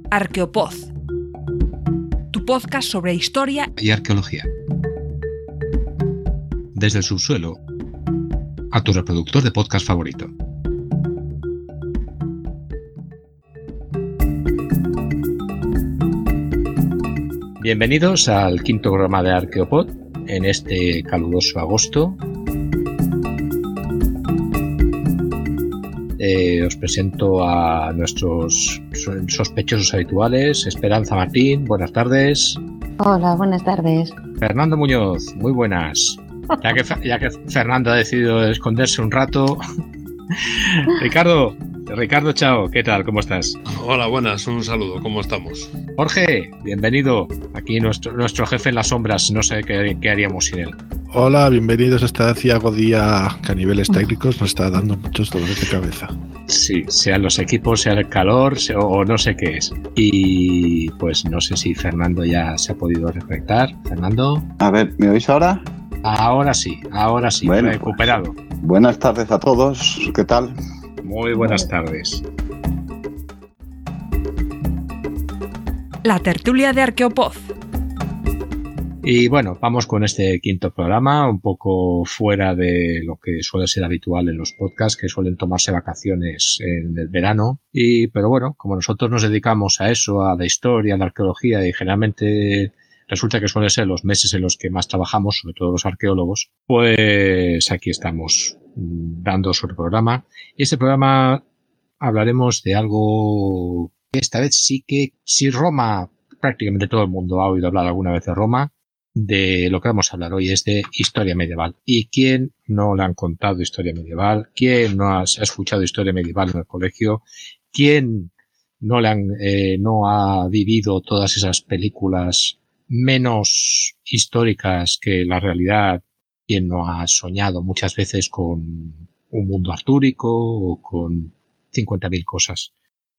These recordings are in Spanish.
Arqueopod, tu podcast sobre historia y arqueología. Desde el subsuelo a tu reproductor de podcast favorito. Bienvenidos al quinto programa de Arqueopod en este caluroso agosto. Os presento a nuestros sospechosos habituales. Esperanza Martín, buenas tardes. Hola, buenas tardes. Fernando Muñoz, muy buenas. Ya que Fernando ha decidido esconderse un rato. Ricardo, chao, ¿qué tal? ¿Cómo estás? Hola, buenas, un saludo, ¿cómo estamos? Jorge, bienvenido. Aquí nuestro jefe en las sombras, no sé qué haríamos sin él. Hola, bienvenidos a este aciago día que a niveles técnicos nos está dando muchos dolores de cabeza. Sí, sean los equipos, sea el calor o no sé qué es. Y pues no sé si Fernando ya se ha podido reconectar. Fernando. A ver, ¿me oís ahora? Ahora sí, bueno, recuperado. Pues, buenas tardes a todos, ¿qué tal? Muy buenas tardes. La tertulia de Arqueopod. Y bueno, vamos con este quinto programa, un poco fuera de lo que suele ser habitual en los podcasts, que suelen tomarse vacaciones en el verano. Pero bueno, como nosotros nos dedicamos a eso, a la historia, a la arqueología, y generalmente resulta que suelen ser los meses en los que más trabajamos, sobre todo los arqueólogos, pues aquí estamos dando sobre el programa. Y este programa hablaremos de algo que esta vez sí que, si Roma, prácticamente todo el mundo ha oído hablar alguna vez de Roma, de lo que vamos a hablar hoy es de historia medieval. ¿Y quién no le han contado historia medieval? ¿Quién no ha escuchado historia medieval en el colegio? ¿Quién no ha vivido todas esas películas menos históricas que la realidad? ¿Quién no ha soñado muchas veces con un mundo artúrico o con 50.000 cosas?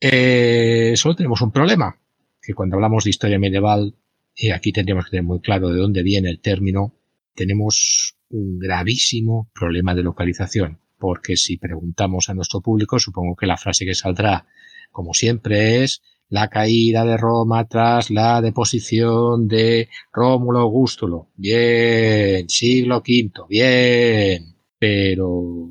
Solo tenemos un problema, que cuando hablamos de historia medieval, aquí tendríamos que tener muy claro de dónde viene el término. Tenemos un gravísimo problema de localización, porque si preguntamos a nuestro público, supongo que la frase que saldrá, como siempre, es la caída de Roma tras la deposición de Rómulo Augustulo. Bien, siglo V, bien. Pero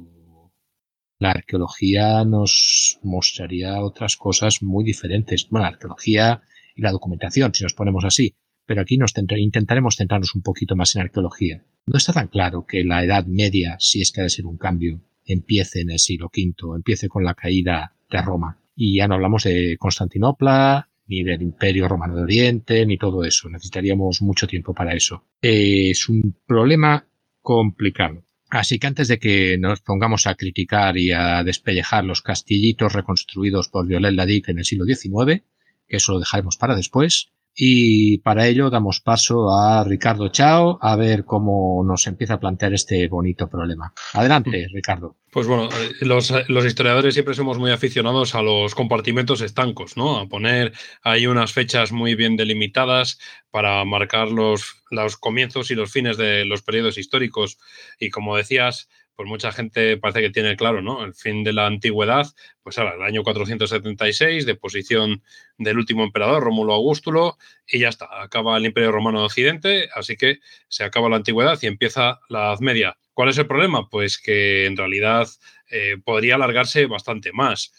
la arqueología nos mostraría otras cosas muy diferentes. Bueno, la arqueología y la documentación, si nos ponemos así. Pero aquí intentaremos centrarnos un poquito más en arqueología. No está tan claro que la Edad Media, si es que ha de ser un cambio, empiece en el siglo V, empiece con la caída de Roma. Y ya no hablamos de Constantinopla, ni del Imperio Romano de Oriente, ni todo eso. Necesitaríamos mucho tiempo para eso. Es un problema complicado. Así que antes de que nos pongamos a criticar y a despellejar los castillitos reconstruidos por Viollet-le-Duc en el siglo XIX, que eso lo dejaremos para después, y para ello damos paso a Ricardo Chao a ver cómo nos empieza a plantear este bonito problema. Adelante, Ricardo. Pues bueno, los historiadores siempre somos muy aficionados a los compartimentos estancos, ¿no? A poner ahí unas fechas muy bien delimitadas para marcar los comienzos y los fines de los periodos históricos. Y como decías, pues mucha gente parece que tiene claro, ¿no? El fin de la antigüedad, pues ahora, el año 476, deposición del último emperador, Rómulo Augustulo, y ya está, acaba el Imperio Romano de Occidente, así que se acaba la antigüedad y empieza la Edad Media. ¿Cuál es el problema? Pues que en realidad podría alargarse bastante más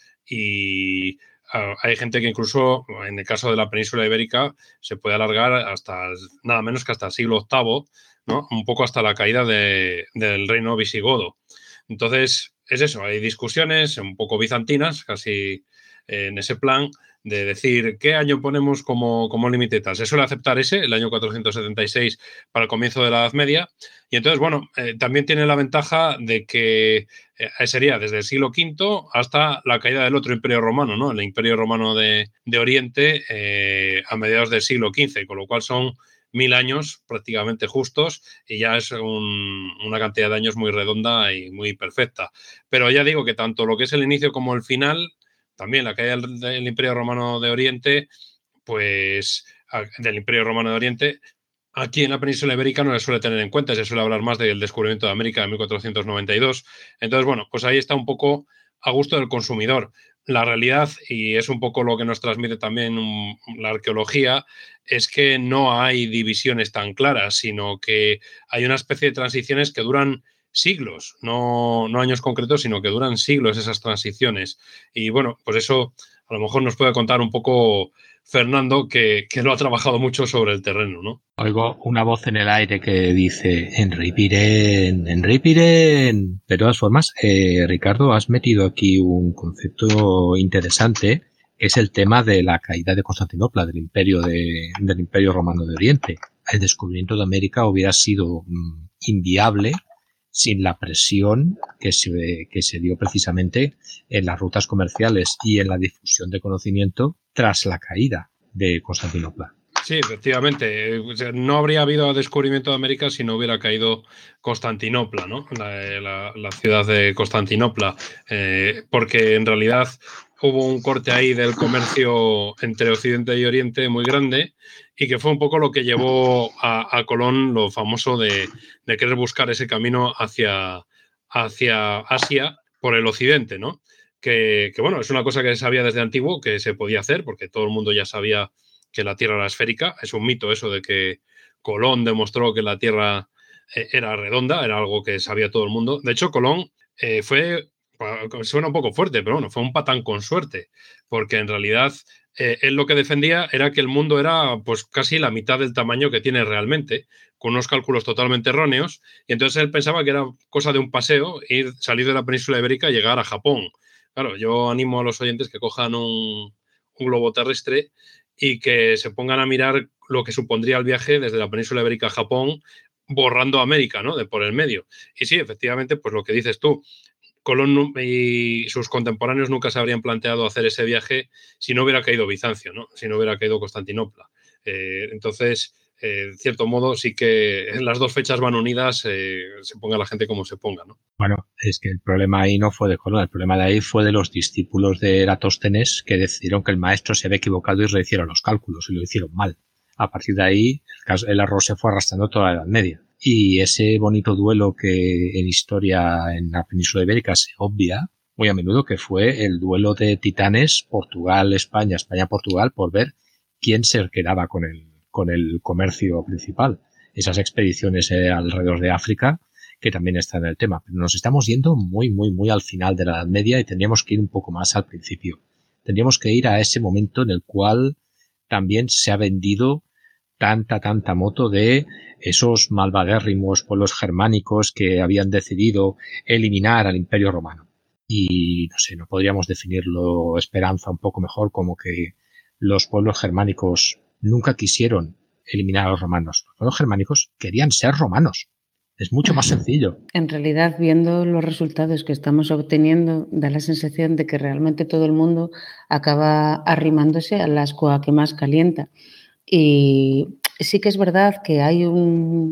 y hay gente que incluso, en el caso de la península ibérica, se puede alargar hasta nada menos que hasta el siglo VIII, ¿no? Un poco hasta la caída del reino visigodo. Entonces, es eso, hay discusiones un poco bizantinas, casi en ese plan, de decir qué año ponemos como límite tal. Se suele aceptar el año 476 para el comienzo de la Edad Media. Y entonces, bueno, también tiene la ventaja de que sería desde el siglo V hasta la caída del otro imperio romano, ¿no? El imperio romano de Oriente a mediados del siglo XV, con lo cual son 1000 años prácticamente justos y ya es una cantidad de años muy redonda y muy perfecta. Pero ya digo que tanto lo que es el inicio como el final, también la caída del Imperio Romano de Oriente, pues del Imperio Romano de Oriente, aquí en la península ibérica no se suele tener en cuenta, se suele hablar más del descubrimiento de América en 1492. Entonces, bueno, pues ahí está un poco a gusto del consumidor. la realidad, y es un poco lo que nos transmite también la arqueología, es que no hay divisiones tan claras, sino que hay una especie de transiciones que duran siglos, no años concretos, sino que duran siglos esas transiciones. Y bueno, pues eso a lo mejor nos puede contar un poco Fernando, que lo ha trabajado mucho sobre el terreno, ¿no? Oigo una voz en el aire que dice Henry Piren. De todas formas, Ricardo, has metido aquí un concepto interesante, que es el tema de la caída de Constantinopla, del Imperio Romano de Oriente. El descubrimiento de América hubiera sido inviable sin la presión que se dio precisamente en las rutas comerciales y en la difusión de conocimiento tras la caída de Constantinopla. Sí, efectivamente. No habría habido descubrimiento de América si no hubiera caído Constantinopla, ¿no? La ciudad de Constantinopla, porque en realidad hubo un corte ahí del comercio entre Occidente y Oriente muy grande y que fue un poco lo que llevó a Colón lo famoso de querer buscar ese camino hacia Asia por el Occidente, ¿no? Que bueno, es una cosa que se sabía desde antiguo que se podía hacer porque todo el mundo ya sabía que la Tierra era esférica. Es un mito eso de que Colón demostró que la Tierra era redonda, era algo que sabía todo el mundo. De hecho, Colón suena un poco fuerte, pero bueno, fue un patán con suerte, porque en realidad él lo que defendía era que el mundo era pues casi la mitad del tamaño que tiene realmente, con unos cálculos totalmente erróneos, y entonces él pensaba que era cosa de un paseo, salir de la península ibérica y llegar a Japón. Claro, yo animo a los oyentes que cojan un globo terrestre y que se pongan a mirar lo que supondría el viaje desde la península ibérica a Japón, borrando América, ¿no? De por el medio. Y sí, efectivamente, pues lo que dices tú, Colón y sus contemporáneos nunca se habrían planteado hacer ese viaje si no hubiera caído Bizancio, ¿no? Si no hubiera caído Constantinopla. Entonces, en cierto modo, sí que las dos fechas van unidas, se ponga la gente como se ponga, ¿no? Bueno, es que el problema ahí no fue de Colón, el problema de ahí fue de los discípulos de Eratóstenes que decidieron que el maestro se había equivocado y rehicieron los cálculos y lo hicieron mal. A partir de ahí, el error se fue arrastrando toda la Edad Media. Y ese bonito duelo que en historia en la península ibérica se obvia muy a menudo, que fue el duelo de titanes Portugal-España, España-Portugal, por ver quién se quedaba con el comercio principal. Esas expediciones alrededor de África, que también están en el tema. Pero nos estamos yendo muy, muy, muy al final de la Edad Media y tendríamos que ir un poco más al principio. Tendríamos que ir a ese momento en el cual también se ha vendido tanta moto de esos malvadérrimos pueblos germánicos que habían decidido eliminar al Imperio Romano. Y no sé, no podríamos definirlo, Esperanza, un poco mejor como que los pueblos germánicos nunca quisieron eliminar a los romanos. Los pueblos germánicos querían ser romanos. Es mucho más sencillo. En realidad, viendo los resultados que estamos obteniendo, da la sensación de que realmente todo el mundo acaba arrimándose al ascua que más calienta. Y sí que es verdad que hay un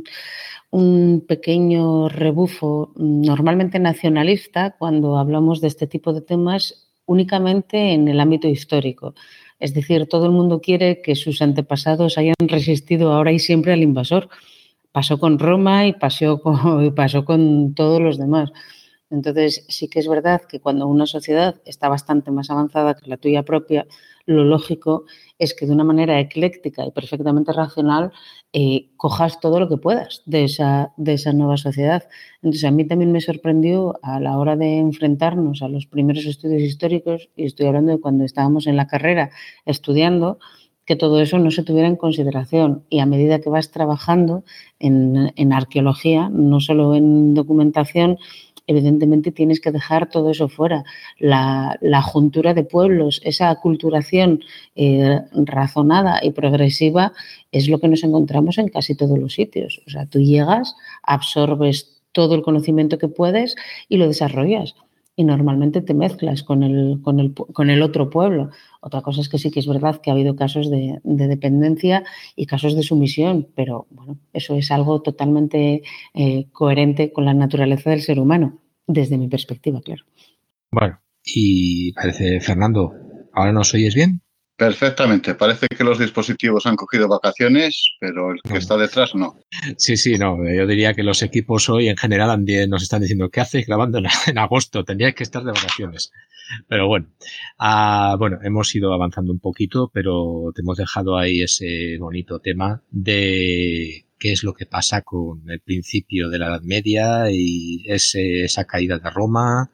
pequeño rebufo normalmente nacionalista cuando hablamos de este tipo de temas únicamente en el ámbito histórico. Es decir, todo el mundo quiere que sus antepasados hayan resistido ahora y siempre al invasor. Pasó con Roma y pasó con todos los demás. Entonces, sí que es verdad que cuando una sociedad está bastante más avanzada que la tuya propia, lo lógico es que de una manera ecléctica y perfectamente racional cojas todo lo que puedas de esa nueva sociedad. Entonces, a mí también me sorprendió a la hora de enfrentarnos a los primeros estudios históricos, y estoy hablando de cuando estábamos en la carrera estudiando, que todo eso no se tuviera en consideración. Y a medida que vas trabajando en arqueología, no solo en documentación, evidentemente tienes que dejar todo eso fuera. La juntura de pueblos, esa aculturación razonada y progresiva es lo que nos encontramos en casi todos los sitios. O sea, tú llegas, absorbes todo el conocimiento que puedes y lo desarrollas. Y normalmente te mezclas con el otro pueblo. Otra cosa es que sí que es verdad que ha habido casos de dependencia y casos de sumisión, pero bueno, eso es algo totalmente coherente con la naturaleza del ser humano, desde mi perspectiva, claro. Bueno, y parece, Fernando, ¿ahora nos oyes bien? Perfectamente. Parece que los dispositivos han cogido vacaciones, pero el que está detrás no. Sí, no. Yo diría que los equipos hoy en general nos están diciendo, ¿qué hacéis grabando en agosto? Tendríais que estar de vacaciones. Pero bueno, hemos ido avanzando un poquito, pero te hemos dejado ahí ese bonito tema de qué es lo que pasa con el principio de la Edad Media y esa caída de Roma,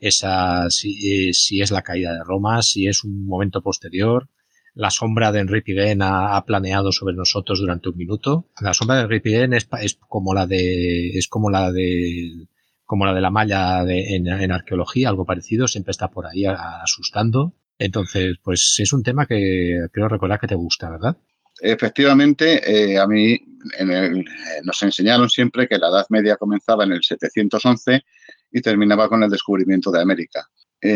si es la caída de Roma, si es un momento posterior. La sombra de Enric Pirén ha planeado sobre nosotros durante un minuto. La sombra de Enric Pirén es como la de la malla en arqueología, algo parecido, siempre está por ahí asustando. Entonces, pues es un tema que creo recordar que te gusta, ¿verdad? Efectivamente, a mí nos enseñaron siempre que la Edad Media comenzaba en el 711 y terminaba con el descubrimiento de América.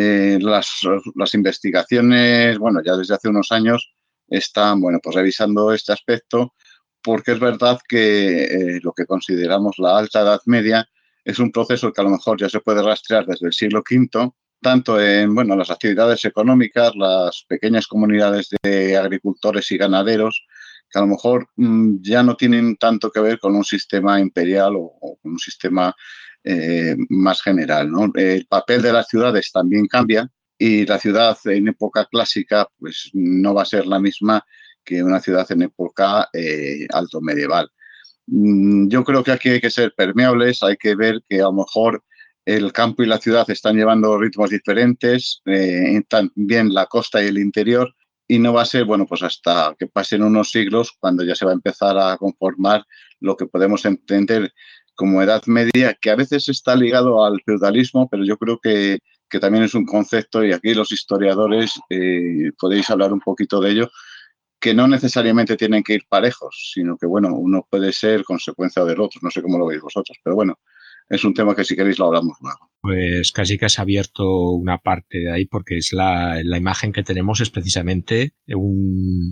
Las investigaciones, bueno, ya desde hace unos años están, bueno, pues revisando este aspecto, porque es verdad que lo que consideramos la Alta Edad Media es un proceso que a lo mejor ya se puede rastrear desde el siglo V, tanto en, bueno, las actividades económicas, las pequeñas comunidades de agricultores y ganaderos, que a lo mejor ya no tienen tanto que ver con un sistema imperial o con un sistema más general, ¿no? El papel de las ciudades también cambia y la ciudad en época clásica pues no va a ser la misma que una ciudad en época alto medieval. Yo creo que aquí hay que ser permeables, hay que ver que a lo mejor el campo y la ciudad están llevando ritmos diferentes, también la costa y el interior, y no va a ser, bueno, pues hasta que pasen unos siglos cuando ya se va a empezar a conformar lo que podemos entender como Edad Media, que a veces está ligado al feudalismo, pero yo creo que también es un concepto, y aquí los historiadores podéis hablar un poquito de ello, que no necesariamente tienen que ir parejos, sino que, bueno, uno puede ser consecuencia del otro. No sé cómo lo veis vosotros, pero bueno, es un tema que si queréis lo hablamos luego. Pues casi que has abierto una parte de ahí, porque es la imagen que tenemos es precisamente un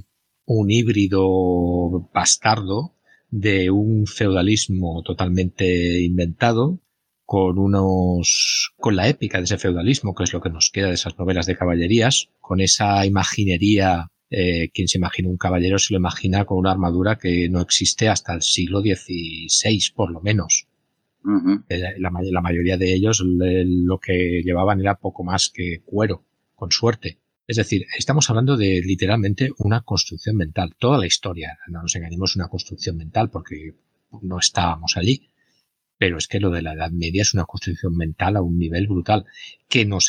híbrido bastardo de un feudalismo totalmente inventado con la épica de ese feudalismo, que es lo que nos queda de esas novelas de caballerías, con esa imaginería. Quien se imagina un caballero se lo imagina con una armadura que no existe hasta el siglo XVI, por lo menos. Uh-huh. La mayoría de ellos lo que llevaban era poco más que cuero, con suerte. Es decir, estamos hablando de literalmente una construcción mental. Toda la historia, no nos engañemos, una construcción mental porque no estábamos allí. Pero es que lo de la Edad Media es una construcción mental a un nivel brutal que nos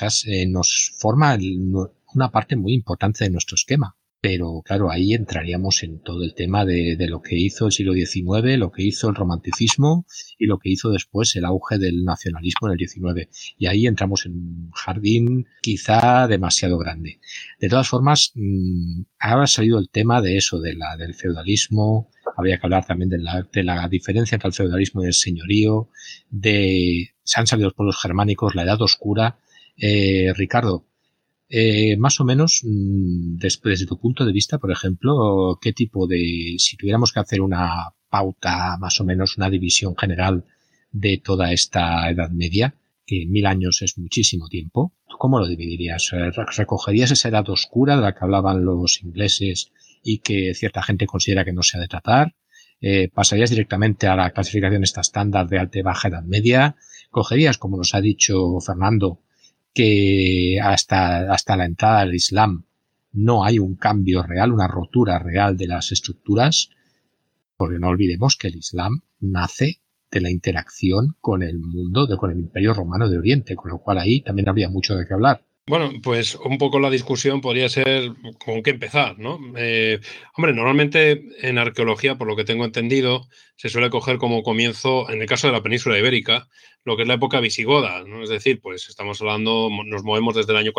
forma una parte muy importante de nuestro esquema. Pero claro, ahí entraríamos en todo el tema de lo que hizo el siglo XIX, lo que hizo el romanticismo y lo que hizo después el auge del nacionalismo en el XIX. Y ahí entramos en un jardín quizá demasiado grande. De todas formas, ahora ha salido el tema de eso, del feudalismo. Habría que hablar también de la diferencia entre el feudalismo y el señorío. Se han salido los pueblos germánicos, la Edad Oscura. Ricardo, más o menos, desde tu punto de vista, por ejemplo, ¿qué tipo si tuviéramos que hacer una pauta, más o menos una división general de toda esta Edad Media, que 1000 años es muchísimo tiempo, ¿cómo lo dividirías? ¿Recogerías esa Edad Oscura de la que hablaban los ingleses y que cierta gente considera que no se ha de tratar? ¿Pasarías directamente a la clasificación esta estándar de alta y baja Edad Media? ¿Cogerías, como nos ha dicho Fernando, que hasta la entrada del Islam no hay un cambio real, una rotura real de las estructuras? Porque no olvidemos que el Islam nace de la interacción con el mundo, con el Imperio Romano de Oriente, con lo cual ahí también habría mucho de qué hablar. Bueno, pues un poco la discusión podría ser con qué empezar, ¿no? Hombre, normalmente en arqueología, por lo que tengo entendido, se suele coger como comienzo, en el caso de la península ibérica, lo que es la época visigoda, ¿no? Es decir, pues estamos hablando, nos movemos desde el año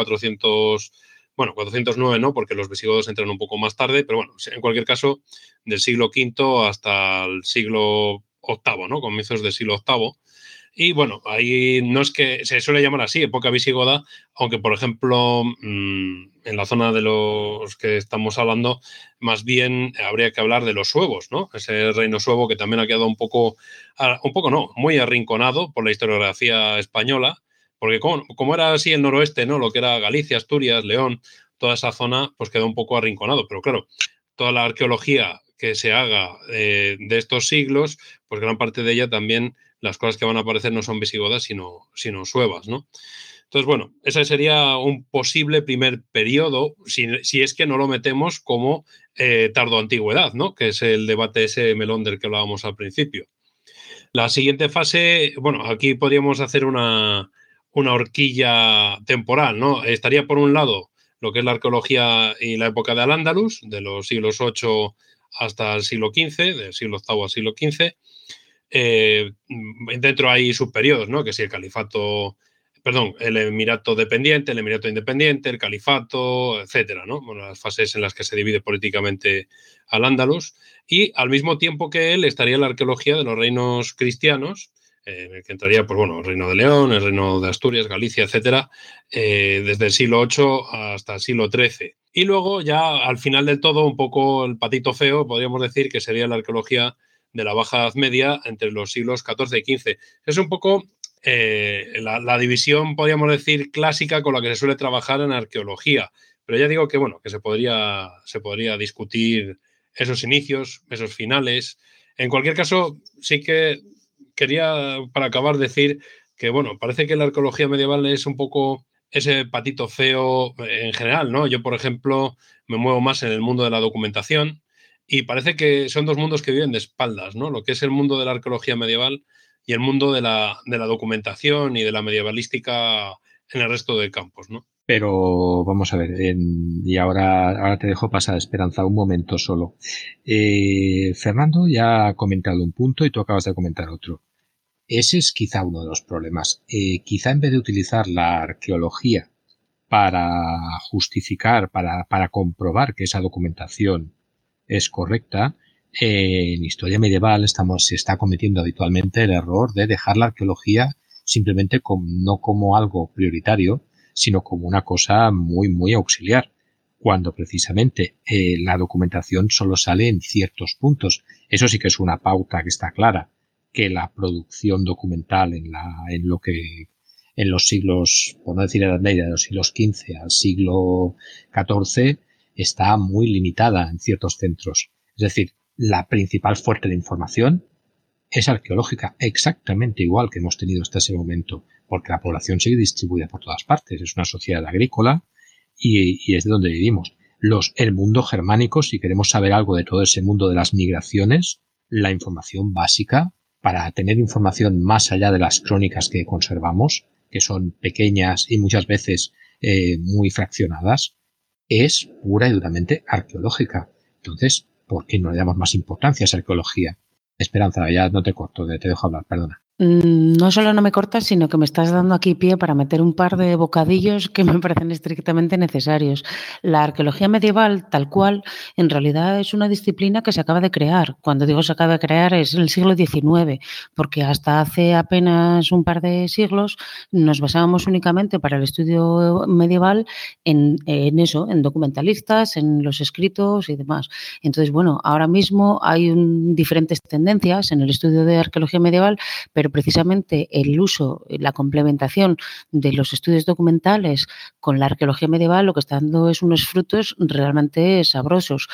409 no, porque los visigodos entran un poco más tarde, pero bueno, en cualquier caso, del siglo V hasta el siglo VIII, ¿no? Comienzos del siglo VIII. Y bueno, ahí no es que se suele llamar así, época visigoda, aunque por ejemplo en la zona de los que estamos hablando, más bien habría que hablar de los suevos, ¿no? Ese reino suevo que también ha quedado muy arrinconado por la historiografía española, porque como era así el noroeste, ¿no? Lo que era Galicia, Asturias, León, toda esa zona pues queda un poco arrinconado. Pero claro, toda la arqueología que se haga de estos siglos, pues gran parte de ella también, las cosas que van a aparecer no son visigodas, sino suevas, ¿no? Entonces, bueno, ese sería un posible primer periodo, si es que no lo metemos como tardoantigüedad, ¿no? Que es el debate ese melón del que hablábamos al principio. La siguiente fase, bueno, aquí podríamos hacer una horquilla temporal, ¿no? Estaría por un lado lo que es la arqueología y la época de Al-Ándalus, de los siglos VIII hasta el siglo XV, del siglo VIII al siglo XV. Dentro hay subperiodos, ¿no? Que si el emirato dependiente, el emirato independiente, el califato, etcétera, ¿no? Bueno, las fases en las que se divide políticamente Al-Ándalus. Y al mismo tiempo que él estaría la arqueología de los reinos cristianos, en el que entraría, pues bueno, el Reino de León, el Reino de Asturias, Galicia, etcétera, desde el siglo VIII hasta el siglo XIII. Y luego ya al final del todo, un poco el patito feo, podríamos decir que sería la arqueología de la Baja Edad Media entre los siglos XIV y XV. Es un poco la división, podríamos decir, clásica con la que se suele trabajar en arqueología. Pero ya digo que, bueno, que se podría discutir esos inicios, esos finales. En cualquier caso, sí que quería, para acabar, decir que, bueno, parece que la arqueología medieval es un poco ese patito feo en general, ¿no? Yo, por ejemplo, me muevo más en el mundo de la documentación y parece que son dos mundos que viven de espaldas, ¿no? Lo que es el mundo de la arqueología medieval y el mundo de la documentación y de la medievalística en el resto de campos, ¿no? Pero vamos a ver, y ahora te dejo pasar, Esperanza, un momento solo. Fernando ya ha comentado un punto y tú acabas de comentar otro. Ese es quizá uno de los problemas. Quizá en vez de utilizar la arqueología para justificar, para comprobar que esa documentación es correcta, en historia medieval se está cometiendo habitualmente el error de dejar la arqueología simplemente no como algo prioritario, sino como una cosa muy, muy auxiliar, cuando precisamente la documentación solo sale en ciertos puntos. Eso sí que es una pauta que está clara, que la producción documental en los siglos, por no decir Edad Media, de los siglos XV al siglo XIV, está muy limitada en ciertos centros. Es decir, la principal fuente de información es arqueológica, exactamente igual que hemos tenido hasta ese momento, porque la población sigue distribuida por todas partes. Es una sociedad agrícola y es de donde vivimos. El mundo germánico, si queremos saber algo de todo ese mundo de las migraciones, la información básica, para tener información más allá de las crónicas que conservamos, que son pequeñas y muchas veces muy fraccionadas, es pura y duramente arqueológica. Entonces, ¿por qué no le damos más importancia a esa arqueología? Esperanza, ya no te corto, te dejo hablar, perdona. No solo no me cortas, sino que me estás dando aquí pie para meter un par de bocadillos que me parecen estrictamente necesarios. La arqueología medieval, tal cual, en realidad es una disciplina que se acaba de crear. Cuando digo se acaba de crear es en el siglo XIX, porque hasta hace apenas un par de siglos nos basábamos únicamente para el estudio medieval en eso, en documentalistas, en los escritos y demás. Entonces, bueno, ahora mismo hay diferentes tendencias en el estudio de arqueología medieval, pero precisamente el uso, la complementación de los estudios documentales con la arqueología medieval lo que está dando es unos frutos realmente sabrosos.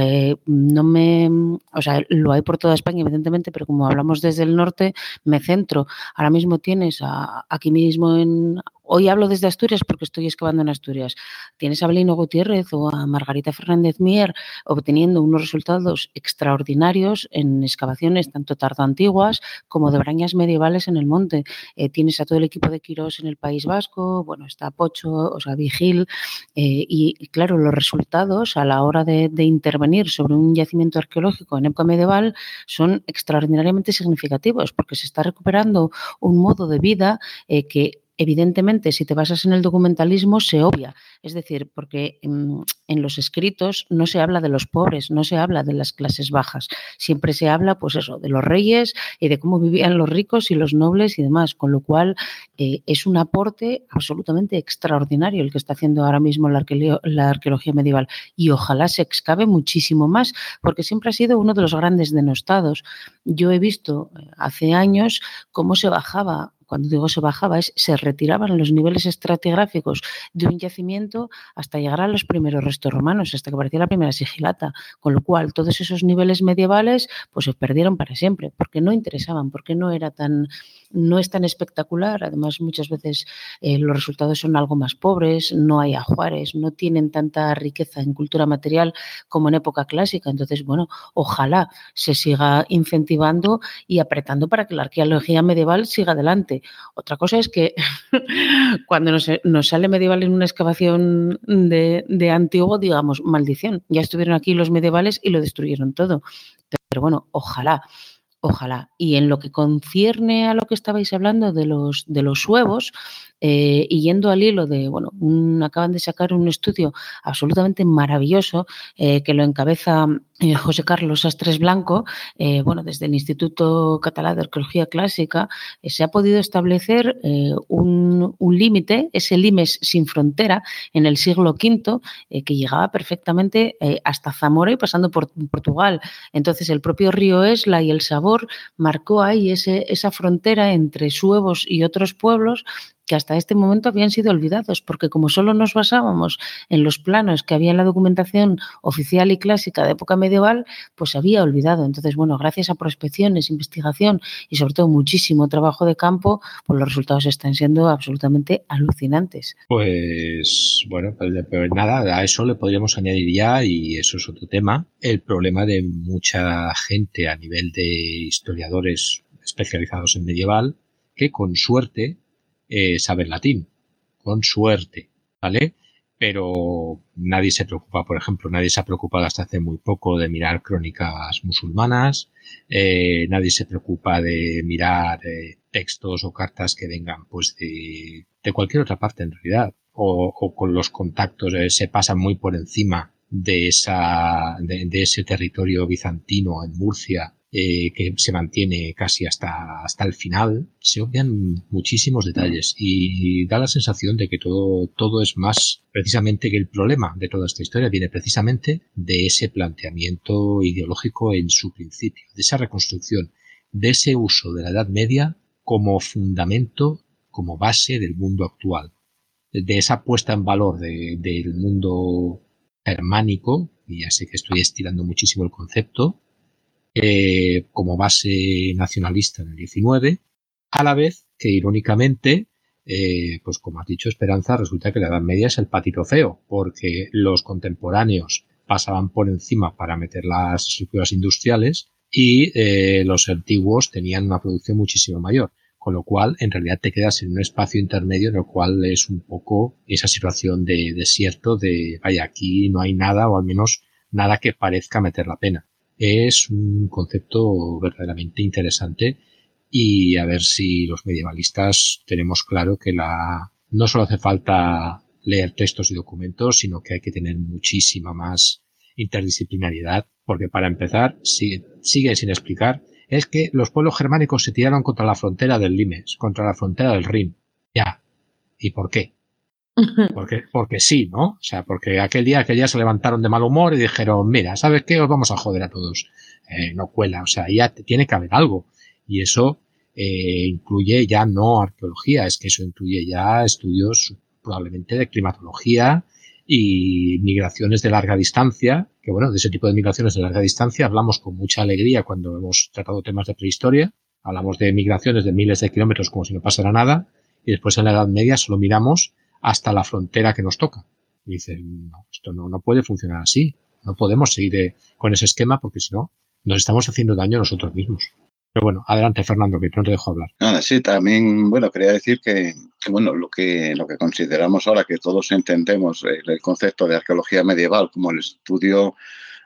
Lo hay por toda España, evidentemente, pero como hablamos desde el norte, me centro. Ahora mismo tienes aquí mismo hoy hablo desde Asturias porque estoy excavando en Asturias. Tienes a Belino Gutiérrez o a Margarita Fernández Mier obteniendo unos resultados extraordinarios en excavaciones tanto tardoantiguas como de brañas medievales en el monte. Tienes a todo el equipo de Quirós en el País Vasco, bueno, está Pocho, Vigil, y claro, los resultados a la hora de intervenir sobre un yacimiento arqueológico en época medieval son extraordinariamente significativos porque se está recuperando un modo de vida que evidentemente, si te basas en el documentalismo, se obvia. Es decir, porque en los escritos no se habla de los pobres, no se habla de las clases bajas. Siempre se habla, pues eso, de los reyes y de cómo vivían los ricos y los nobles y demás. Con lo cual, es un aporte absolutamente extraordinario el que está haciendo ahora mismo la arqueología medieval. Y ojalá se excave muchísimo más, porque siempre ha sido uno de los grandes denostados. Yo he visto hace años cómo se bajaba cuando digo se bajaba, se retiraban los niveles estratigráficos de un yacimiento hasta llegar a los primeros restos romanos, hasta que aparecía la primera sigilata, con lo cual todos esos niveles medievales pues se perdieron para siempre, porque no interesaban, porque no es tan espectacular. Además, muchas veces los resultados son algo más pobres, no hay ajuares, no tienen tanta riqueza en cultura material como en época clásica. Entonces, bueno, ojalá se siga incentivando y apretando para que la arqueología medieval siga adelante. Otra cosa es que cuando nos sale medieval en una excavación de antiguo, digamos, maldición, ya estuvieron aquí los medievales y lo destruyeron todo. Pero bueno, ojalá. Y en lo que concierne a lo que estabais hablando de los huevos, y yendo al hilo de, bueno, acaban de sacar un estudio absolutamente maravilloso que lo encabeza José Carlos Sastres Blanco, bueno, desde el Instituto Català de Arqueología Clásica, se ha podido establecer un límite, ese limes sin frontera, en el siglo V, que llegaba perfectamente hasta Zamora y pasando por Portugal. Entonces, el propio río Esla y el Sabor marcó ahí esa frontera entre suevos y otros pueblos que hasta este momento habían sido olvidados, porque como solo nos basábamos en los planos que había en la documentación oficial y clásica de época medieval, pues se había olvidado. Entonces, bueno, gracias a prospecciones, investigación y sobre todo muchísimo trabajo de campo, pues los resultados están siendo absolutamente alucinantes. Pues bueno, pues nada, a eso le podríamos añadir ya, y eso es otro tema, el problema de mucha gente a nivel de historiadores especializados en medieval que con suerte saber latín, con suerte, ¿vale? Pero nadie se preocupa, por ejemplo, nadie se ha preocupado hasta hace muy poco de mirar crónicas musulmanas, nadie se preocupa de mirar textos o cartas que vengan pues de cualquier otra parte en realidad, o con los contactos se pasan muy por encima de ese territorio bizantino en Murcia, que se mantiene casi hasta el final. Se obvian muchísimos detalles y da la sensación de que todo es más, precisamente, que el problema de toda esta historia viene precisamente de ese planteamiento ideológico en su principio, de esa reconstrucción, de ese uso de la Edad Media como fundamento, como base del mundo actual, de esa puesta en valor del mundo germánico, y ya sé que estoy estirando muchísimo el concepto, como base nacionalista en el 19, a la vez que irónicamente, pues como has dicho, Esperanza, resulta que la Edad Media es el patito feo, porque los contemporáneos pasaban por encima para meter las estructuras industriales y los antiguos tenían una producción muchísimo mayor, con lo cual en realidad te quedas en un espacio intermedio en el cual es un poco esa situación de desierto, de vaya, aquí no hay nada, o al menos nada que parezca meter la pena. Es un concepto verdaderamente interesante, y a ver si los medievalistas tenemos claro que no solo hace falta leer textos y documentos, sino que hay que tener muchísima más interdisciplinariedad, porque para empezar, sigue sin explicar, es que los pueblos germánicos se tiraron contra la frontera del Limes, contra la frontera del Rin. Ya. ¿Y por qué? Porque sí, ¿no? O sea, porque aquel día se levantaron de mal humor y dijeron, mira, ¿sabes qué? Os vamos a joder a todos. No cuela, o sea, ya tiene que haber algo. Y eso incluye ya no arqueología, es que eso incluye ya estudios probablemente de climatología y migraciones de larga distancia, que bueno, de ese tipo de migraciones de larga distancia hablamos con mucha alegría cuando hemos tratado temas de prehistoria, hablamos de migraciones de miles de kilómetros como si no pasara nada, y después en la Edad Media solo miramos hasta la frontera que nos toca. Y dicen, no, esto no puede funcionar así. No podemos seguir con ese esquema, porque si no, nos estamos haciendo daño a nosotros mismos. Pero bueno, adelante, Fernando, que no te dejo hablar. Nada, sí, también, bueno, quería decir que bueno, lo que consideramos ahora, que todos entendemos el concepto de arqueología medieval como el estudio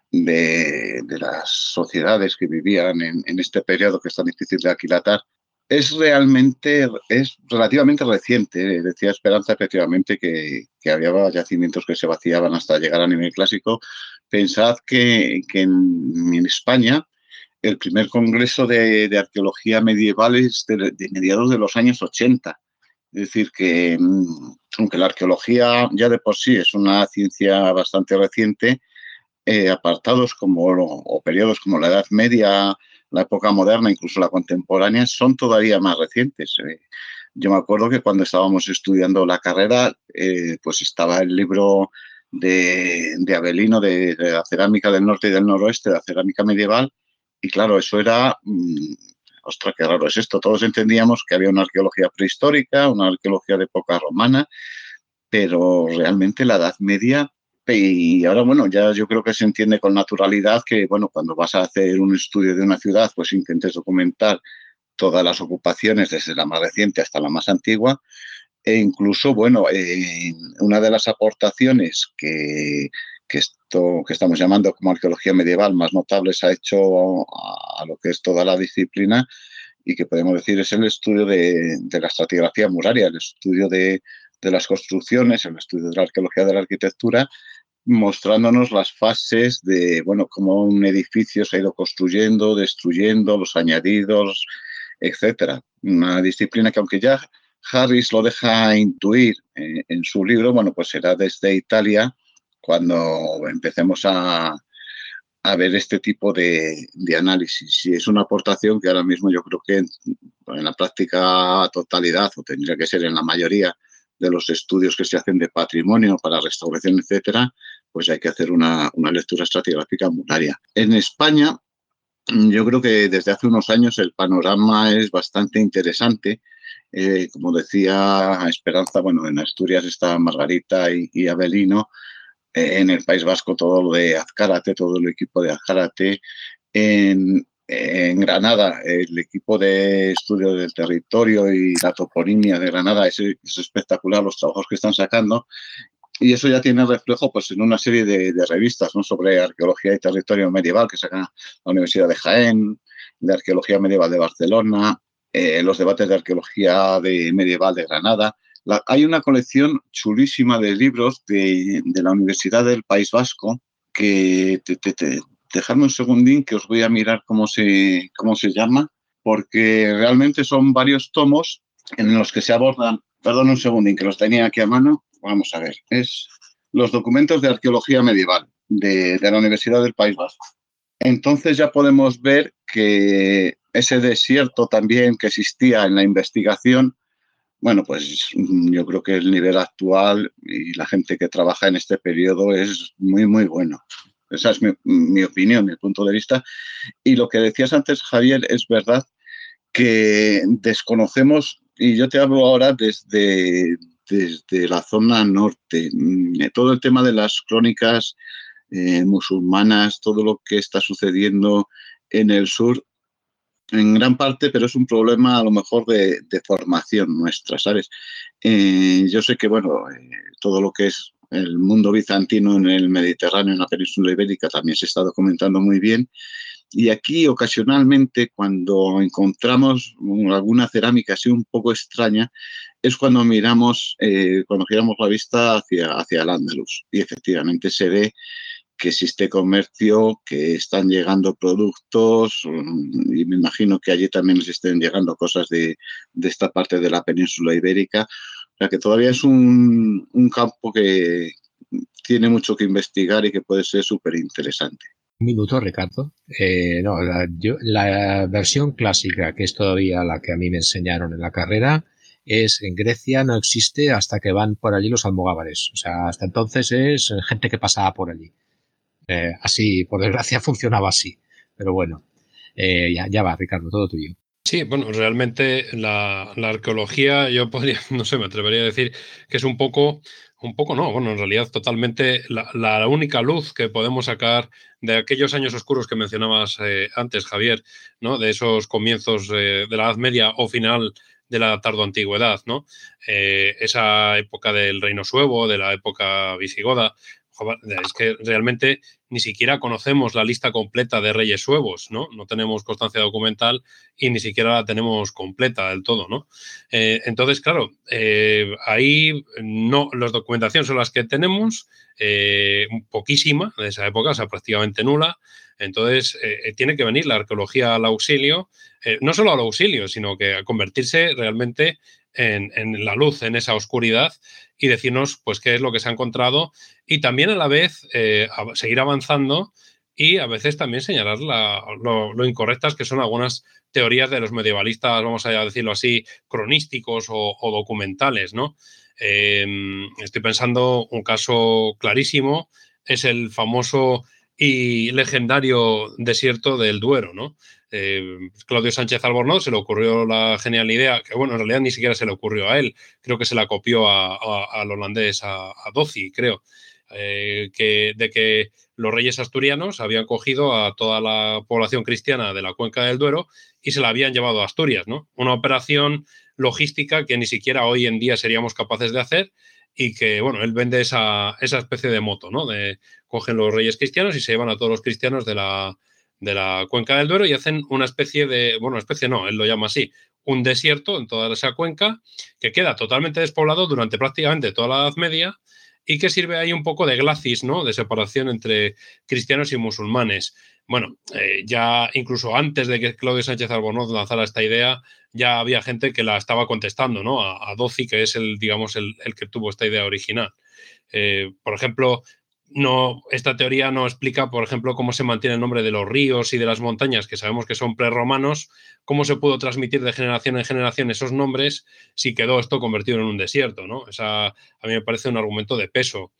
de las sociedades que vivían en este periodo que es tan difícil de aquilatar, es relativamente reciente. Decía Esperanza, efectivamente, que había yacimientos que se vaciaban hasta llegar a nivel clásico. Pensad que en España el primer congreso de arqueología medieval es de mediados de los años 80. Es decir, que aunque la arqueología ya de por sí es una ciencia bastante reciente, apartados o periodos como la Edad Media, la época moderna, incluso la contemporánea, son todavía más recientes. Yo me acuerdo que cuando estábamos estudiando la carrera, pues estaba el libro de Avelino de la cerámica del norte y del noroeste, de la cerámica medieval, y claro, eso era, ostras, qué raro es esto. Todos entendíamos que había una arqueología prehistórica, una arqueología de época romana, pero realmente la Edad Media, y ahora, bueno, ya yo creo que se entiende con naturalidad que, bueno, cuando vas a hacer un estudio de una ciudad, pues intentes documentar todas las ocupaciones, desde la más reciente hasta la más antigua, e incluso, bueno, una de las aportaciones que estamos llamando como arqueología medieval más notables ha hecho a lo que es toda la disciplina, y que podemos decir es el estudio de la estratigrafía muraria, el estudio de las construcciones, el estudio de la arqueología de la arquitectura, mostrándonos las fases de, bueno, cómo un edificio se ha ido construyendo, destruyendo, los añadidos, etcétera. Una disciplina que, aunque ya Harris lo deja intuir en su libro, bueno, pues será desde Italia cuando empecemos a ver este tipo de análisis. Y es una aportación que ahora mismo yo creo que en la práctica totalidad, o tendría que ser en la mayoría de los estudios que se hacen de patrimonio para restauración, etcétera, pues hay que hacer una lectura estratigráfica muraria. En España, yo creo que desde hace unos años el panorama es bastante interesante. Como decía Esperanza, bueno, en Asturias está Margarita y Avelino. En el País Vasco todo lo de Azcárate, todo el equipo de Azcárate. En Granada, el equipo de estudio del territorio y la toponimia de Granada es espectacular los trabajos que están sacando. Y eso ya tiene reflejo, pues, en una serie de revistas, ¿no?, sobre arqueología y territorio medieval que saca la Universidad de Jaén, de arqueología medieval de Barcelona, los debates de arqueología medieval de Granada. Hay una colección chulísima de libros de la Universidad del País Vasco que dejadme un segundín que os voy a mirar cómo se llama, porque realmente son varios tomos en los que se abordan. Perdón un segundín, que los tenía aquí a mano. Vamos a ver, es los documentos de arqueología medieval de la Universidad del País Vasco. Entonces ya podemos ver que ese desierto también que existía en la investigación, bueno, pues yo creo que el nivel actual y la gente que trabaja en este periodo es muy, muy bueno. Esa es mi opinión, mi punto de vista. Y lo que decías antes, Javier, es verdad que desconocemos, y yo te hablo ahora desde la zona norte, todo el tema de las crónicas musulmanas, todo lo que está sucediendo en el sur, en gran parte, pero es un problema a lo mejor de formación nuestra, ¿sabes? Yo sé que, bueno, todo lo que es el mundo bizantino en el Mediterráneo, en la península ibérica, también se está documentando muy bien. Y aquí, ocasionalmente, cuando encontramos alguna cerámica así un poco extraña, es cuando giramos la vista hacia el Andalus. Y efectivamente se ve que existe comercio, que están llegando productos, y me imagino que allí también les estén llegando cosas de esta parte de la península ibérica. O sea que todavía es un campo que tiene mucho que investigar y que puede ser súper interesante. Un minuto, Ricardo. No, la versión clásica, que es todavía la que a mí me enseñaron en la carrera, es en Grecia no existe hasta que van por allí los almogávares. O sea, hasta entonces es gente que pasaba por allí. Así, por desgracia, funcionaba así. Pero bueno, ya va, Ricardo, todo tuyo. Sí, bueno, realmente la arqueología, yo podría, no sé, me atrevería a decir que es un poco no, bueno, en realidad totalmente la única luz que podemos sacar de aquellos años oscuros que mencionabas antes, Javier, ¿no? De esos comienzos de la Edad Media o final de la tardoantigüedad, ¿no? Esa época del Reino Suevo, de la época visigoda. Es que realmente ni siquiera conocemos la lista completa de reyes suevos, ¿no? No tenemos constancia documental y ni siquiera la tenemos completa del todo, ¿no? Entonces, claro, ahí no, las documentaciones son las que tenemos, poquísima de esa época, o sea, prácticamente nula. Entonces, tiene que venir la arqueología al auxilio, no solo al auxilio, sino que a convertirse realmente en la luz, en esa oscuridad, y decirnos pues qué es lo que se ha encontrado y también a la vez seguir avanzando y a veces también señalar lo incorrectas que son algunas teorías de los medievalistas, vamos a decirlo así, cronísticos o documentales, ¿no? Estoy pensando un caso clarísimo, es el famoso y legendario desierto del Duero, ¿no? Claudio Sánchez Albornoz se le ocurrió la genial idea, que bueno, en realidad ni siquiera se le ocurrió a él, creo que se la copió al holandés, a Doci, creo, de que los reyes asturianos habían cogido a toda la población cristiana de la cuenca del Duero y se la habían llevado a Asturias, ¿no? Una operación logística que ni siquiera hoy en día seríamos capaces de hacer y que, bueno, él vende esa especie de moto, ¿no? Cogen los reyes cristianos y se llevan a todos los cristianos de la cuenca del Duero y hacen una especie de, bueno, especie no, él lo llama así, un desierto en toda esa cuenca que queda totalmente despoblado durante prácticamente toda la Edad Media y que sirve ahí un poco de glacis, ¿no? De separación entre cristianos y musulmanes. Bueno, ya incluso antes de que Claudio Sánchez Albornoz lanzara esta idea, ya había gente que la estaba contestando, ¿no? A Doci, que es el que tuvo esta idea original. Por ejemplo, esta teoría no explica, por ejemplo, cómo se mantiene el nombre de los ríos y de las montañas, que sabemos que son prerromanos, cómo se pudo transmitir de generación en generación esos nombres si quedó esto convertido en un desierto, ¿no? A mí me parece un argumento de peso.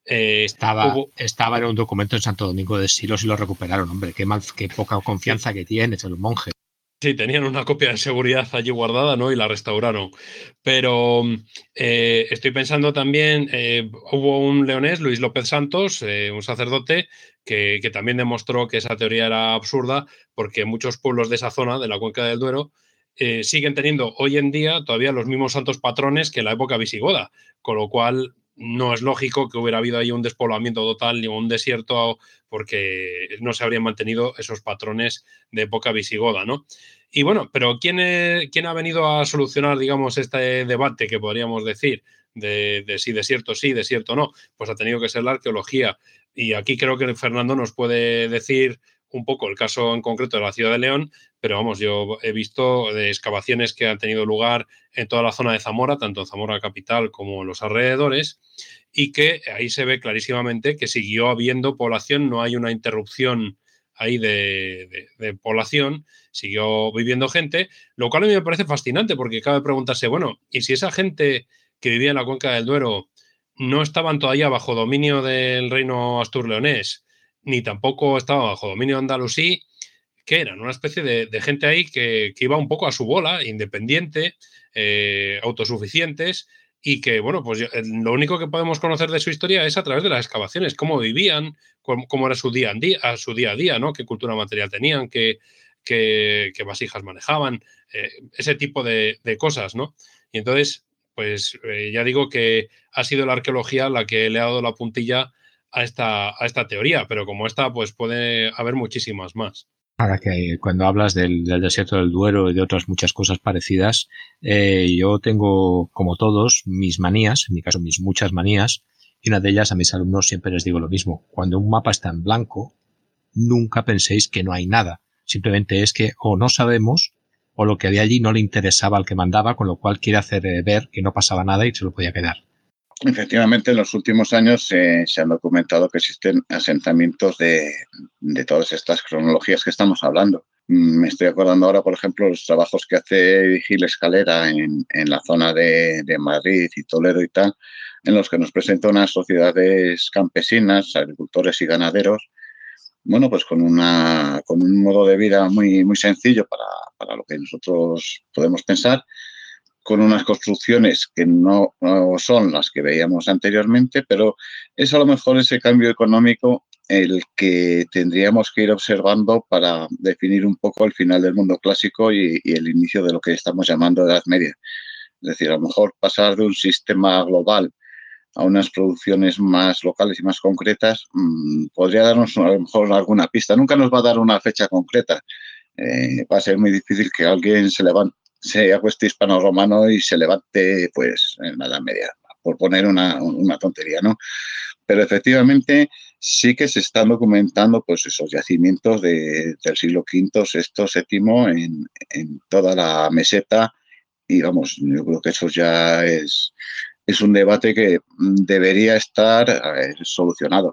Estaba en un documento en Santo Domingo de Silos y lo recuperaron, hombre, qué poca confianza que tienes el monje. Sí, tenían una copia de seguridad allí guardada, ¿no? Y la restauraron. Pero estoy pensando también, hubo un leonés, Luis López Santos, un sacerdote, que también demostró que esa teoría era absurda porque muchos pueblos de esa zona, de la cuenca del Duero, siguen teniendo hoy en día todavía los mismos santos patrones que en la época visigoda, con lo cual no es lógico que hubiera habido ahí un despoblamiento total ni un desierto porque no se habrían mantenido esos patrones de época visigoda, ¿no? Y bueno, pero ¿quién ha venido a solucionar, digamos, este debate que podríamos decir de si desierto sí, desierto no? Pues ha tenido que ser la arqueología. Y aquí creo que Fernando nos puede decir un poco el caso en concreto de la ciudad de León, pero vamos, yo he visto de excavaciones que han tenido lugar en toda la zona de Zamora, tanto en Zamora capital como en los alrededores, y que ahí se ve clarísimamente que siguió habiendo población, no hay una interrupción ahí de población, siguió viviendo gente, lo cual a mí me parece fascinante porque cabe preguntarse, bueno, ¿y si esa gente que vivía en la cuenca del Duero no estaban todavía bajo dominio del reino astur-leonés, ni tampoco estaba bajo dominio andalusí? ¿Qué eran? Una especie de gente ahí que iba un poco a su bola, independiente, autosuficientes, y que, bueno, pues lo único que podemos conocer de su historia es a través de las excavaciones, cómo vivían, cómo era su día a día, ¿no? Qué cultura material tenían, qué vasijas manejaban, ese tipo de cosas, ¿no? Y entonces, pues ya digo que ha sido la arqueología la que le ha dado la puntilla a esta teoría, pero como esta, pues puede haber muchísimas más. Ahora que cuando hablas del desierto del Duero y de otras muchas cosas parecidas, yo tengo, como todos, mis manías, en mi caso mis muchas manías, y una de ellas a mis alumnos siempre les digo lo mismo. Cuando un mapa está en blanco, nunca penséis que no hay nada. Simplemente es que o no sabemos o lo que había allí no le interesaba al que mandaba, con lo cual quiere hacer ver que no pasaba nada y se lo podía quedar. Efectivamente, en los últimos años se han documentado que existen asentamientos de todas estas cronologías que estamos hablando. Me estoy acordando ahora, por ejemplo, los trabajos que hace Gil Escalera en la zona de Madrid y Toledo y tal, en los que nos presenta unas sociedades campesinas, agricultores y ganaderos, bueno, pues con un modo de vida muy, muy sencillo para lo que nosotros podemos pensar, con unas construcciones que no son las que veíamos anteriormente, pero es a lo mejor ese cambio económico el que tendríamos que ir observando para definir un poco el final del mundo clásico y el inicio de lo que estamos llamando Edad Media. Es decir, a lo mejor pasar de un sistema global a unas producciones más locales y más concretas podría darnos a lo mejor alguna pista. Nunca nos va a dar una fecha concreta. Va a ser muy difícil que alguien se acueste hispano-romano y se levante pues en la Edad Media, por poner una tontería, ¿no? Pero efectivamente sí que se están documentando pues esos yacimientos del siglo V, VI, VII en toda la meseta y vamos, yo creo que eso ya es un debate que debería estar solucionado.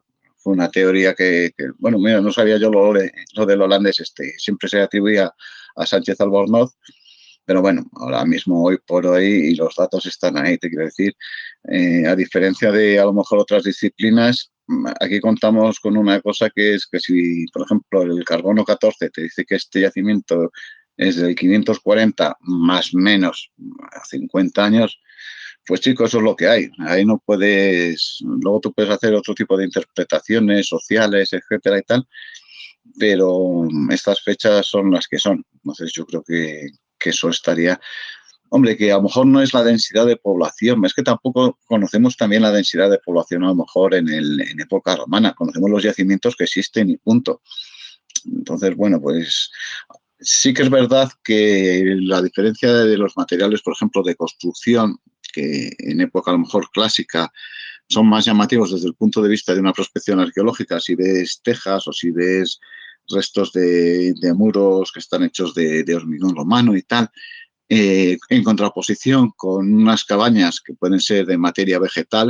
fue una teoría bueno, mira, no sabía yo lo del holandés siempre se atribuía a Sánchez Albornoz, pero bueno, ahora mismo, hoy por hoy, y los datos están ahí, te quiero decir, a diferencia de a lo mejor otras disciplinas, aquí contamos con una cosa que es que si, por ejemplo, el carbono 14 te dice que este yacimiento es del 540 más menos 50 años, pues chicos, eso es lo que hay. Ahí no puedes, luego tú puedes hacer otro tipo de interpretaciones sociales, etcétera y tal, pero estas fechas son las que son. Entonces yo creo que eso estaría... Hombre, que a lo mejor no es la densidad de población, es que tampoco conocemos también la densidad de población a lo mejor en época romana, conocemos los yacimientos que existen y punto. Entonces, bueno, pues sí que es verdad que la diferencia de los materiales, por ejemplo, de construcción, que en época a lo mejor clásica son más llamativos desde el punto de vista de una prospección arqueológica, si ves tejas o si ves restos de muros que están hechos de hormigón romano y tal, en contraposición con unas cabañas que pueden ser de materia vegetal,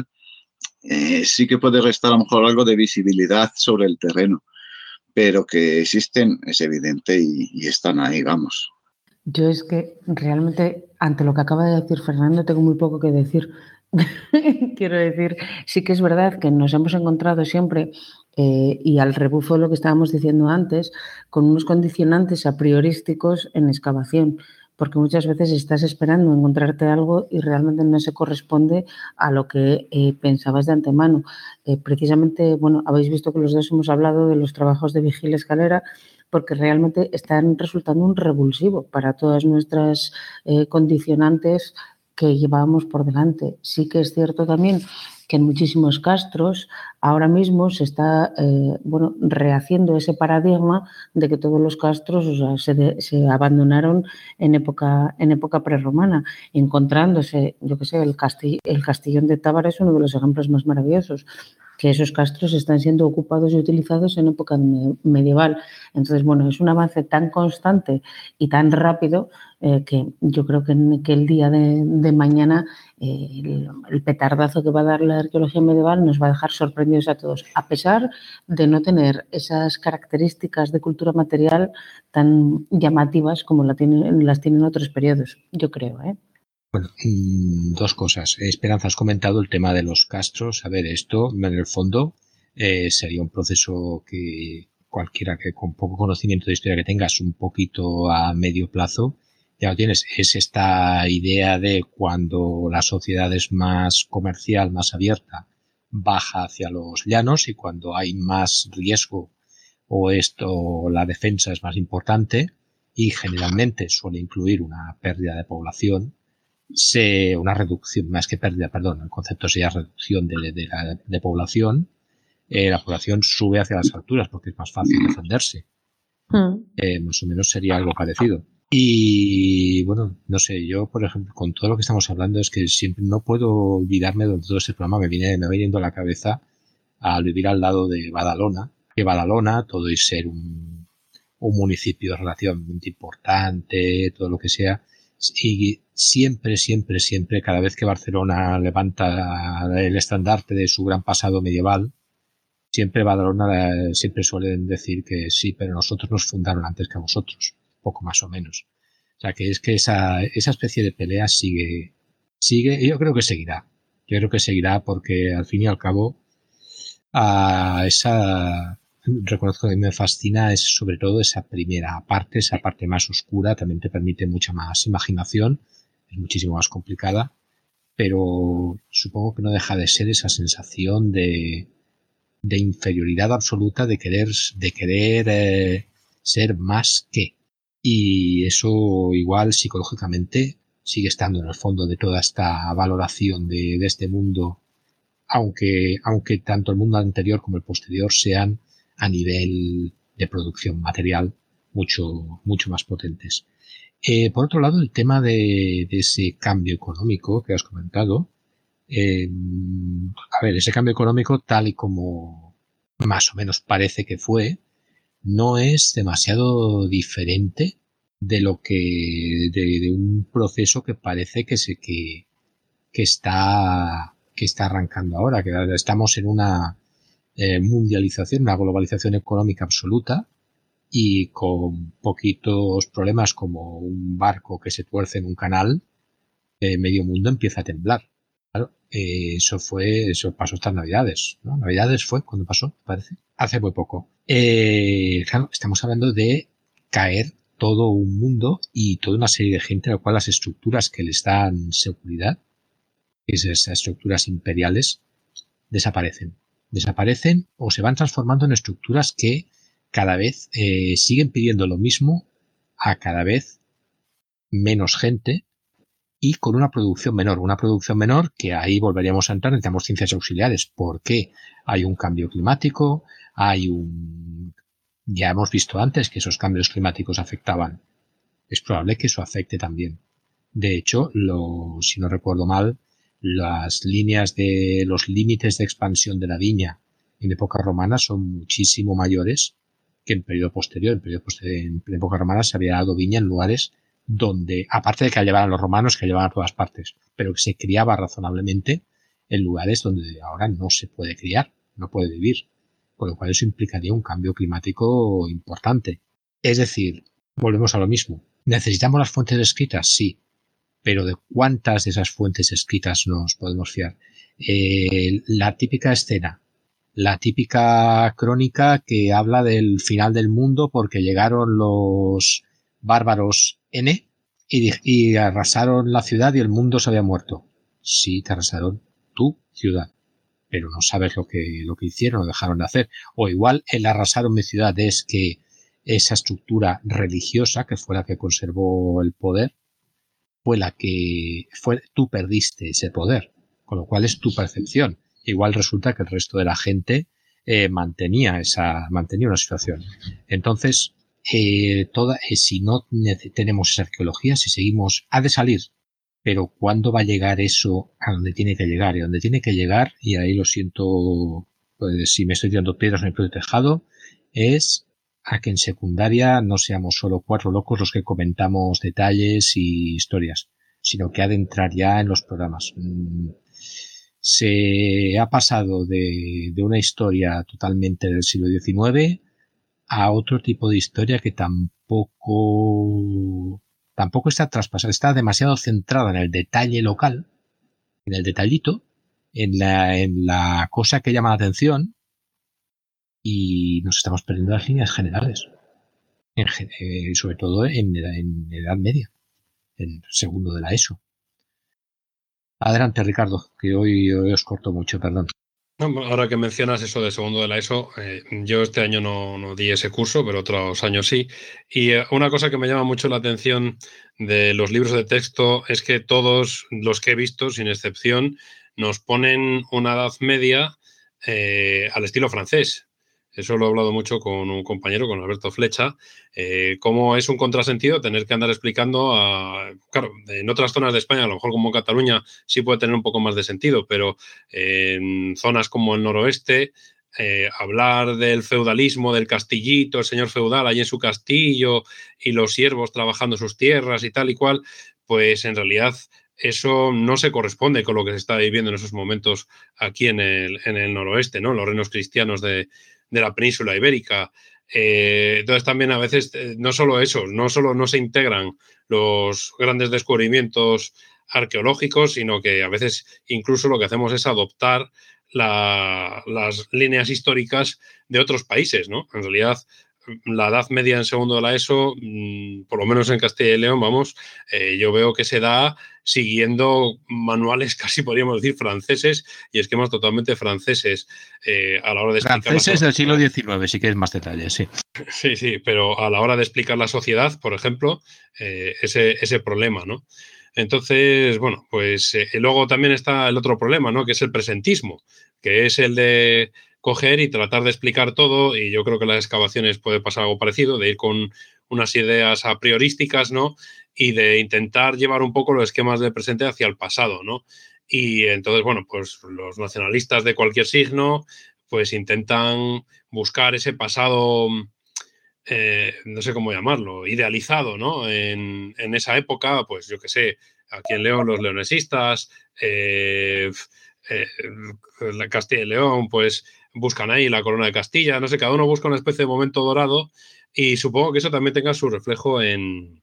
sí que puede restar a lo mejor algo de visibilidad sobre el terreno, pero que existen es evidente y están ahí, vamos. Yo es que realmente, ante lo que acaba de decir Fernando, tengo muy poco que decir. Quiero decir, sí que es verdad que nos hemos encontrado siempre, y al rebufo de lo que estábamos diciendo antes, con unos condicionantes a priorísticos en excavación, porque muchas veces estás esperando encontrarte algo y realmente no se corresponde a lo que pensabas de antemano. Precisamente, bueno, habéis visto que los dos hemos hablado de los trabajos de Vigil Escalera, porque realmente están resultando un revulsivo para todas nuestras condicionantes que llevábamos por delante. Sí que es cierto también que en muchísimos castros ahora mismo se está rehaciendo ese paradigma de que todos los castros, o sea, se abandonaron en época prerromana, encontrándose, yo qué sé, el Castillón de Tábara es uno de los ejemplos más maravillosos, que esos castros están siendo ocupados y utilizados en época medieval. Entonces, bueno, es un avance tan constante y tan rápido que yo creo que el día de mañana el petardazo que va a dar la arqueología medieval nos va a dejar sorprendidos a todos, a pesar de no tener esas características de cultura material tan llamativas como las tienen otros periodos, yo creo, ¿eh? Bueno, dos cosas. Esperanza, has comentado el tema de los castros. A ver, esto en el fondo sería un proceso que cualquiera que con poco conocimiento de historia que tengas un poquito a medio plazo, ya lo tienes. Es esta idea de cuando la sociedad es más comercial, más abierta, baja hacia los llanos, y cuando hay más riesgo o la defensa es más importante, y generalmente suele incluir una pérdida de población, una reducción, más que pérdida, perdón, el concepto sería reducción de población, la población sube hacia las alturas porque es más fácil defenderse. Más o menos sería algo parecido. Y bueno, no sé, yo por ejemplo, con todo lo que estamos hablando, es que siempre no puedo olvidarme de todo este programa, me va viniendo a la cabeza al vivir al lado de Badalona, que Badalona, todo y ser un municipio relativamente importante, todo lo que sea, y siempre, cada vez que Barcelona levanta el estandarte de su gran pasado medieval, siempre Badalona suelen decir que sí, pero nosotros nos fundaron antes que vosotros, poco más o menos. O sea, que es que esa especie de pelea sigue, y yo creo que seguirá. Yo creo que seguirá porque al fin y al cabo reconozco que me fascina es sobre todo esa primera parte, esa parte más oscura, también te permite mucha más imaginación, es muchísimo más complicada, pero supongo que no deja de ser esa sensación de inferioridad absoluta, de querer ser más que. Y eso igual psicológicamente sigue estando en el fondo de toda esta valoración de este mundo, aunque tanto el mundo anterior como el posterior sean a nivel de producción material mucho más potentes. Por otro lado, el tema de ese cambio económico que has comentado, a ver, ese cambio económico tal y como más o menos parece que fue, no es demasiado diferente de lo que de un proceso que parece que está arrancando ahora, que estamos en mundialización, una globalización económica absoluta y con poquitos problemas como un barco que se tuerce en un canal, medio mundo empieza a temblar. Claro, eso pasó estas Navidades, ¿no? Navidades fue cuando pasó, parece, hace muy poco. Claro, estamos hablando de caer todo un mundo y toda una serie de gente a la cual las estructuras que les dan seguridad, esas estructuras imperiales, desaparecen o se van transformando en estructuras que cada vez siguen pidiendo lo mismo a cada vez menos gente y con una producción menor que ahí volveríamos a entrar, necesitamos ciencias auxiliares. ¿Por qué? Hay un cambio climático, ya hemos visto antes que esos cambios climáticos afectaban. Es probable que eso afecte también. De hecho, si no recuerdo mal, las líneas de los límites de expansión de la viña en época romana son muchísimo mayores que en periodo posterior. En época romana se había dado viña en lugares donde, aparte de que la llevaran los romanos, que la llevaban a todas partes, pero que se criaba razonablemente en lugares donde ahora no se puede criar, no puede vivir, con lo cual eso implicaría un cambio climático importante. Es decir, volvemos a lo mismo. ¿Necesitamos las fuentes escritas? Sí. Pero ¿de cuántas de esas fuentes escritas nos podemos fiar? La típica escena, la típica crónica que habla del final del mundo porque llegaron los bárbaros N y arrasaron la ciudad y el mundo se había muerto. Sí, te arrasaron tu ciudad, pero no sabes lo que hicieron o dejaron de hacer. O igual el arrasaron mi ciudad es que esa estructura religiosa, que fue la que conservó el poder, tú perdiste ese poder, con lo cual es tu percepción. Igual resulta que el resto de la gente mantenía una situación. Entonces, si no tenemos esa arqueología, si seguimos, ha de salir, pero ¿cuándo va a llegar eso a donde tiene que llegar? Y donde tiene que llegar, y ahí lo siento, pues, si me estoy tirando piedras en el propio tejado, es a que en secundaria no seamos solo 4 locos los que comentamos detalles y historias, sino que ha de entrar ya en los programas. Se ha pasado de una historia totalmente del siglo XIX a otro tipo de historia que tampoco está traspasada, está demasiado centrada en el detalle local, en el detallito, en la cosa que llama la atención, y nos estamos perdiendo las líneas generales, sobre todo en Edad Media, en segundo de la ESO. Adelante, Ricardo, que hoy os corto mucho, perdón. Ahora que mencionas eso de segundo de la ESO, yo este año no di ese curso, pero otros años sí. Y una cosa que me llama mucho la atención de los libros de texto es que todos los que he visto, sin excepción, nos ponen una Edad Media al estilo francés. Eso lo he hablado mucho con un compañero, con Alberto Flecha, cómo es un contrasentido tener que andar explicando claro, en otras zonas de España, a lo mejor como Cataluña, sí puede tener un poco más de sentido, pero en zonas como el noroeste, hablar del feudalismo, del castillito, el señor feudal allí en su castillo y los siervos trabajando sus tierras y tal y cual, pues en realidad eso no se corresponde con lo que se está viviendo en esos momentos aquí en el noroeste, ¿no? Los reinos cristianos de la península ibérica. Entonces también a veces no solo eso, no solo no se integran los grandes descubrimientos arqueológicos, sino que a veces incluso lo que hacemos es adoptar las líneas históricas de otros países, ¿no? En realidad, la Edad Media en segundo de la ESO, por lo menos en Castilla y León, yo veo que se da siguiendo manuales, casi podríamos decir, franceses y esquemas totalmente franceses a la hora de explicar. Franceses del siglo XIX, si quieres más detalles, sí. Sí, pero a la hora de explicar la sociedad, por ejemplo, ese problema, ¿no? Entonces, bueno, pues luego también está el otro problema, ¿no? Que es el presentismo, que es el de coger y tratar de explicar todo, y yo creo que en las excavaciones puede pasar algo parecido, de ir con unas ideas a priorísticas, ¿no? Y de intentar llevar un poco los esquemas del presente hacia el pasado, ¿no? Y entonces, bueno, pues los nacionalistas de cualquier signo, pues intentan buscar ese pasado, no sé cómo llamarlo, idealizado, ¿no? En esa época, pues yo qué sé, aquí en León los leonesistas, la Castilla y León, pues buscan ahí la corona de Castilla, no sé, cada uno busca una especie de momento dorado y supongo que eso también tenga su reflejo en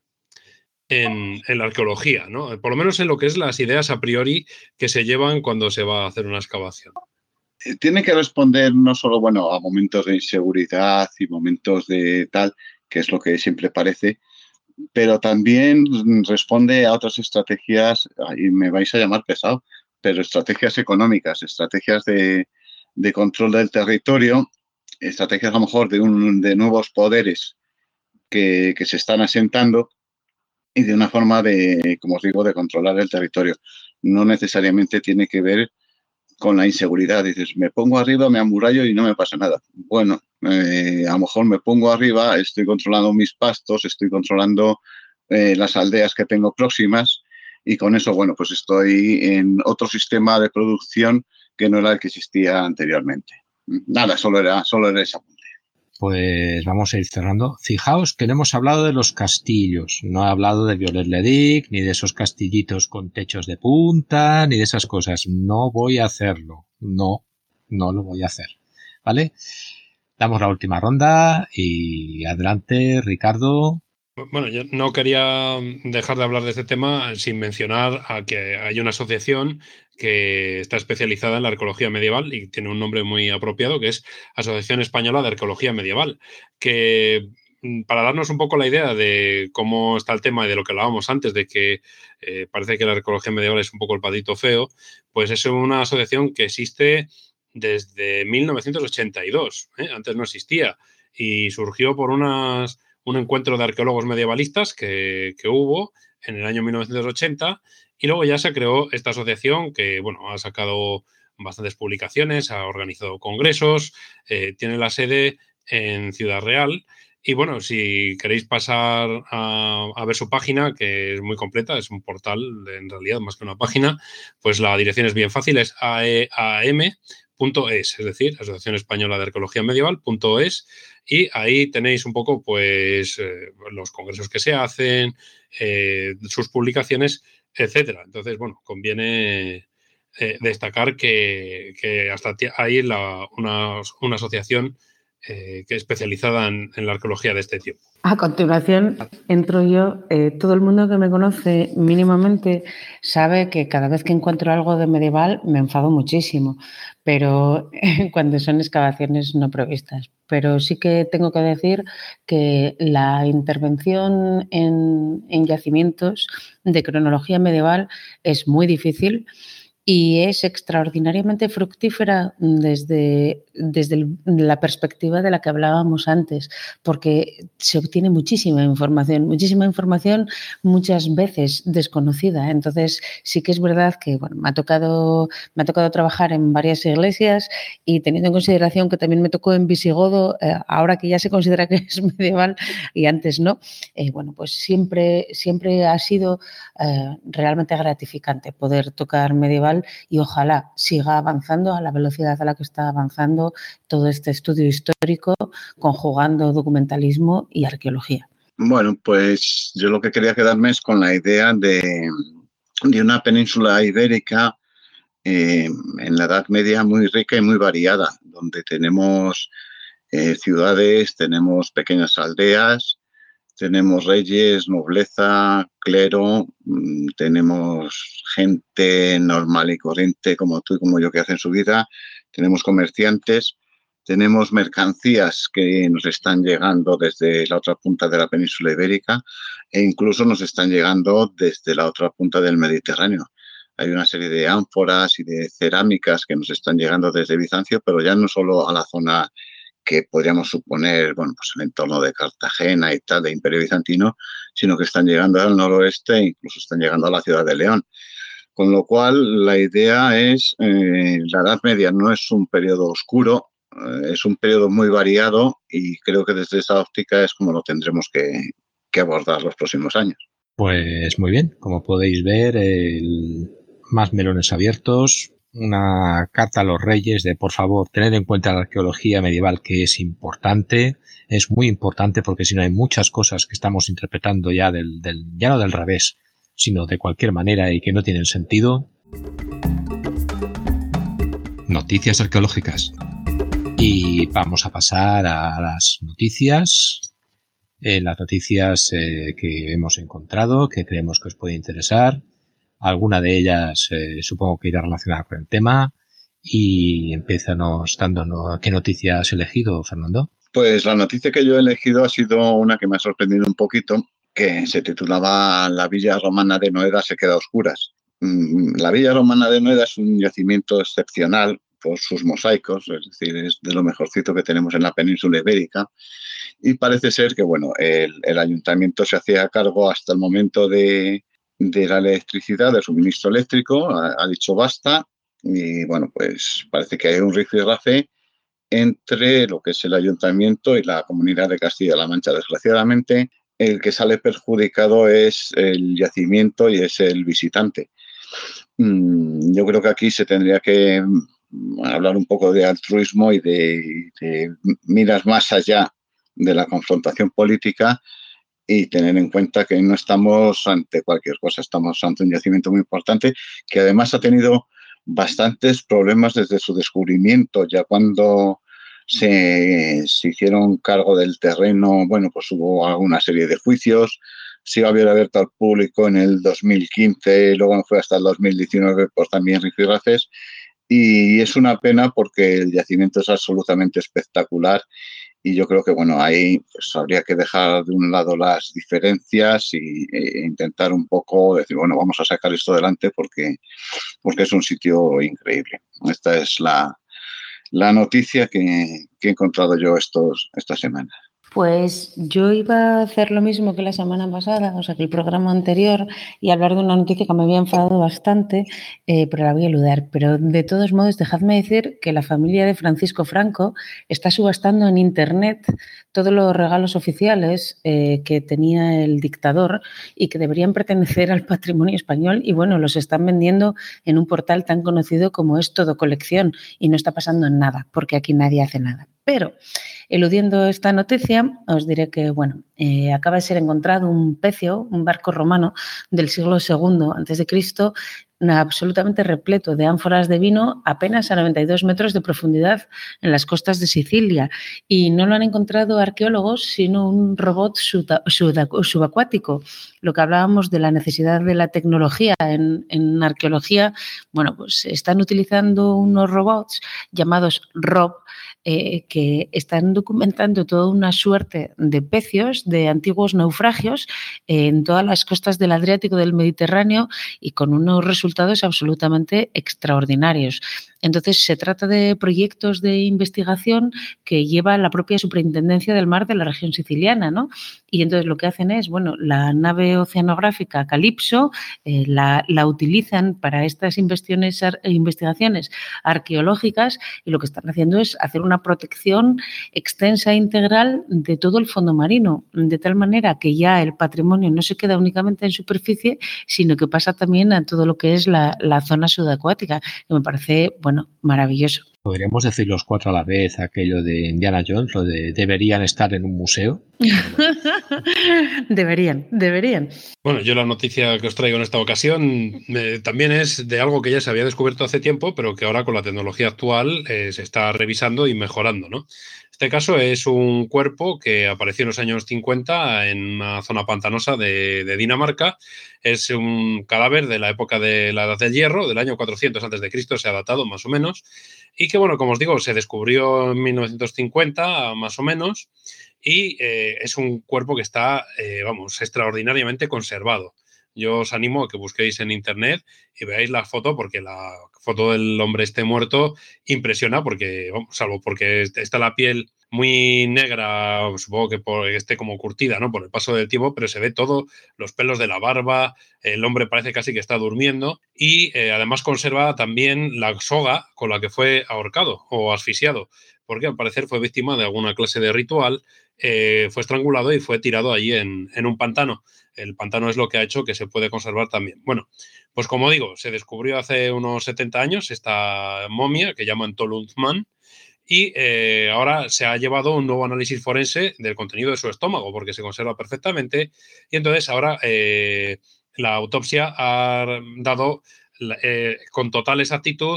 la arqueología, ¿no? Por lo menos en lo que es las ideas a priori que se llevan cuando se va a hacer una excavación. Tiene que responder no solo, bueno, a momentos de inseguridad y momentos de tal, que es lo que siempre parece, pero también responde a otras estrategias, y me vais a llamar pesado, pero estrategias económicas, estrategias de control del territorio, estrategias a lo mejor de nuevos poderes que se están asentando y de una forma de, como os digo, de controlar el territorio. No necesariamente tiene que ver con la inseguridad. Dices, me pongo arriba, me amurallo y no me pasa nada. Bueno, a lo mejor me pongo arriba, estoy controlando mis pastos, estoy controlando las aldeas que tengo próximas y con eso, bueno, pues estoy en otro sistema de producción que no era el que existía anteriormente. Nada, solo era esa punta. Pues vamos a ir cerrando. Fijaos que no hemos hablado de los castillos. No he hablado de Viollet-le-Duc, ni de esos castillitos con techos de punta, ni de esas cosas. No voy a hacerlo. No lo voy a hacer. ¿Vale? Damos la última ronda y adelante, Ricardo. Bueno, yo no quería dejar de hablar de este tema sin mencionar a que hay una asociación que está especializada en la arqueología medieval y tiene un nombre muy apropiado, que es Asociación Española de Arqueología Medieval, que para darnos un poco la idea de cómo está el tema y de lo que hablábamos antes, de que parece que la arqueología medieval es un poco el patito feo, pues es una asociación que existe desde 1982, antes no existía, y surgió por un encuentro de arqueólogos medievalistas que hubo en el año 1980 y luego ya se creó esta asociación que, bueno, ha sacado bastantes publicaciones, ha organizado congresos, tiene la sede en Ciudad Real y, bueno, si queréis pasar a ver su página, que es muy completa, es un portal en realidad más que una página, pues la dirección es bien fácil, es aem.es, es decir, Asociación Española de Arqueología Medieval.es, y ahí tenéis un poco pues los congresos que se hacen, sus publicaciones, etcétera. Entonces, bueno, conviene destacar que hasta hay una asociación que es especializada en la arqueología de este tipo. A continuación entro yo. Todo el mundo que me conoce mínimamente sabe que cada vez que encuentro algo de medieval me enfado muchísimo, pero cuando son excavaciones no previstas. Pero sí que tengo que decir que la intervención en yacimientos de cronología medieval es muy difícil y es extraordinariamente fructífera desde la perspectiva de la que hablábamos antes, porque se obtiene muchísima información muchas veces desconocida. Entonces sí que es verdad que bueno, me ha tocado trabajar en varias iglesias y teniendo en consideración que también me tocó en visigodo, ahora que ya se considera que es medieval y antes no, bueno, pues siempre ha sido realmente gratificante poder tocar medieval y ojalá siga avanzando a la velocidad a la que está avanzando todo este estudio histórico, conjugando documentalismo y arqueología. Bueno, pues yo lo que quería quedarme es con la idea de una península ibérica en la Edad Media muy rica y muy variada, donde tenemos ciudades, tenemos pequeñas aldeas, tenemos reyes, nobleza, clero, tenemos gente normal y corriente como tú y como yo que hacen su vida, tenemos comerciantes, tenemos mercancías que nos están llegando desde la otra punta de la península ibérica e incluso nos están llegando desde la otra punta del Mediterráneo. Hay una serie de ánforas y de cerámicas que nos están llegando desde Bizancio, pero ya no solo a la zona que podríamos suponer, bueno, pues el entorno de Cartagena y tal, de Imperio Bizantino, sino que están llegando al noroeste e incluso están llegando a la ciudad de León. Con lo cual, la idea es, la Edad Media no es un periodo oscuro, es un periodo muy variado y creo que desde esa óptica es como lo tendremos que abordar los próximos años. Pues muy bien, como podéis ver, más melones abiertos. Una carta a los reyes de, por favor, tened en cuenta la arqueología medieval, que es importante, es muy importante, porque si no hay muchas cosas que estamos interpretando ya ya no del revés, sino de cualquier manera y que no tienen sentido. Noticias arqueológicas. Y vamos a pasar a las noticias. Las noticias que hemos encontrado, que creemos que os puede interesar. Alguna de ellas supongo que irá relacionada con el tema. Y empézanos dándonos qué noticia has elegido, Fernando. Pues la noticia que yo he elegido ha sido una que me ha sorprendido un poquito, que se titulaba La Villa Romana de Noeda se queda a oscuras. La Villa Romana de Noeda es un yacimiento excepcional por sus mosaicos, es decir, es de lo mejorcito que tenemos en la península ibérica. Y parece ser que, bueno, el ayuntamiento se hacía cargo hasta el momento de la electricidad, del suministro eléctrico, ha dicho basta. Y, bueno, pues parece que hay un rifirrafe entre lo que es el ayuntamiento y la comunidad de Castilla-La Mancha. Desgraciadamente, el que sale perjudicado es el yacimiento y es el visitante. Yo creo que aquí se tendría que hablar un poco de altruismo y de miras más allá de la confrontación política y tener en cuenta que no estamos ante cualquier cosa, estamos ante un yacimiento muy importante que además ha tenido bastantes problemas desde su descubrimiento. Ya cuando se hicieron cargo del terreno, bueno, pues hubo alguna serie de juicios, se iba a haber abierto al público en el 2015, luego fue hasta el 2019 por también rifirrafes, y es una pena porque el yacimiento es absolutamente espectacular y yo creo que, bueno, ahí pues habría que dejar de un lado las diferencias e intentar un poco decir, bueno, vamos a sacar esto adelante porque es un sitio increíble. Esta es la noticia que he encontrado yo esta semana. Pues yo iba a hacer lo mismo que la semana pasada, o sea, que el programa anterior, y hablar de una noticia que me había enfadado bastante, pero la voy a eludar. Pero de todos modos, dejadme decir que la familia de Francisco Franco está subastando en Internet todos los regalos oficiales que tenía el dictador y que deberían pertenecer al patrimonio español y, bueno, los están vendiendo en un portal tan conocido como es Todo Colección y no está pasando nada, porque aquí nadie hace nada. Pero, eludiendo esta noticia, os diré que, bueno, acaba de ser encontrado un pecio, un barco romano del siglo II a.C., absolutamente repleto de ánforas de vino, apenas a 92 metros de profundidad en las costas de Sicilia. Y no lo han encontrado arqueólogos, sino un robot subacuático. Lo que hablábamos de la necesidad de la tecnología en arqueología, bueno, pues están utilizando unos robots llamados ROB, que están documentando toda una suerte de pecios, de antiguos naufragios en todas las costas del Adriático, del Mediterráneo, y con unos resultados absolutamente extraordinarios. Entonces, se trata de proyectos de investigación que lleva la propia Superintendencia del Mar de la región siciliana, ¿no? Y entonces lo que hacen es, bueno, la nave oceanográfica Calypso la utilizan para estas investigaciones arqueológicas y lo que están haciendo es hacer una protección extensa e integral de todo el fondo marino, de tal manera que ya el patrimonio no se queda únicamente en superficie, sino que pasa también a todo lo que es la zona subacuática, que me parece, bueno, maravilloso. ¿Podríamos decir los cuatro a la vez aquello de Indiana Jones, lo de deberían estar en un museo? Deberían. Bueno, yo la noticia que os traigo en esta ocasión también es de algo que ya se había descubierto hace tiempo, pero que ahora con la tecnología actual se está revisando y mejorando, ¿no? Este caso es un cuerpo que apareció en los años 50 en una zona pantanosa de Dinamarca. Es un cadáver de la época de la Edad del Hierro, del año 400 a.C., se ha datado más o menos, y que, bueno, como os digo, se descubrió en 1950 más o menos, y es un cuerpo que está, extraordinariamente conservado. Yo os animo a que busquéis en internet y veáis la foto, porque la foto del hombre este muerto impresiona, porque, salvo porque está la piel muy negra, supongo que esté como curtida, ¿no?, por el paso del tiempo, pero se ve todo, los pelos de la barba, el hombre parece casi que está durmiendo y además conserva también la soga con la que fue ahorcado o asfixiado, porque al parecer fue víctima de alguna clase de ritual, fue estrangulado y fue tirado allí en un pantano. El pantano es lo que ha hecho que se puede conservar también. Bueno, pues como digo, se descubrió hace unos 70 años esta momia que llaman Tolunzman y ahora se ha llevado un nuevo análisis forense del contenido de su estómago porque se conserva perfectamente y entonces ahora la autopsia ha dado con total exactitud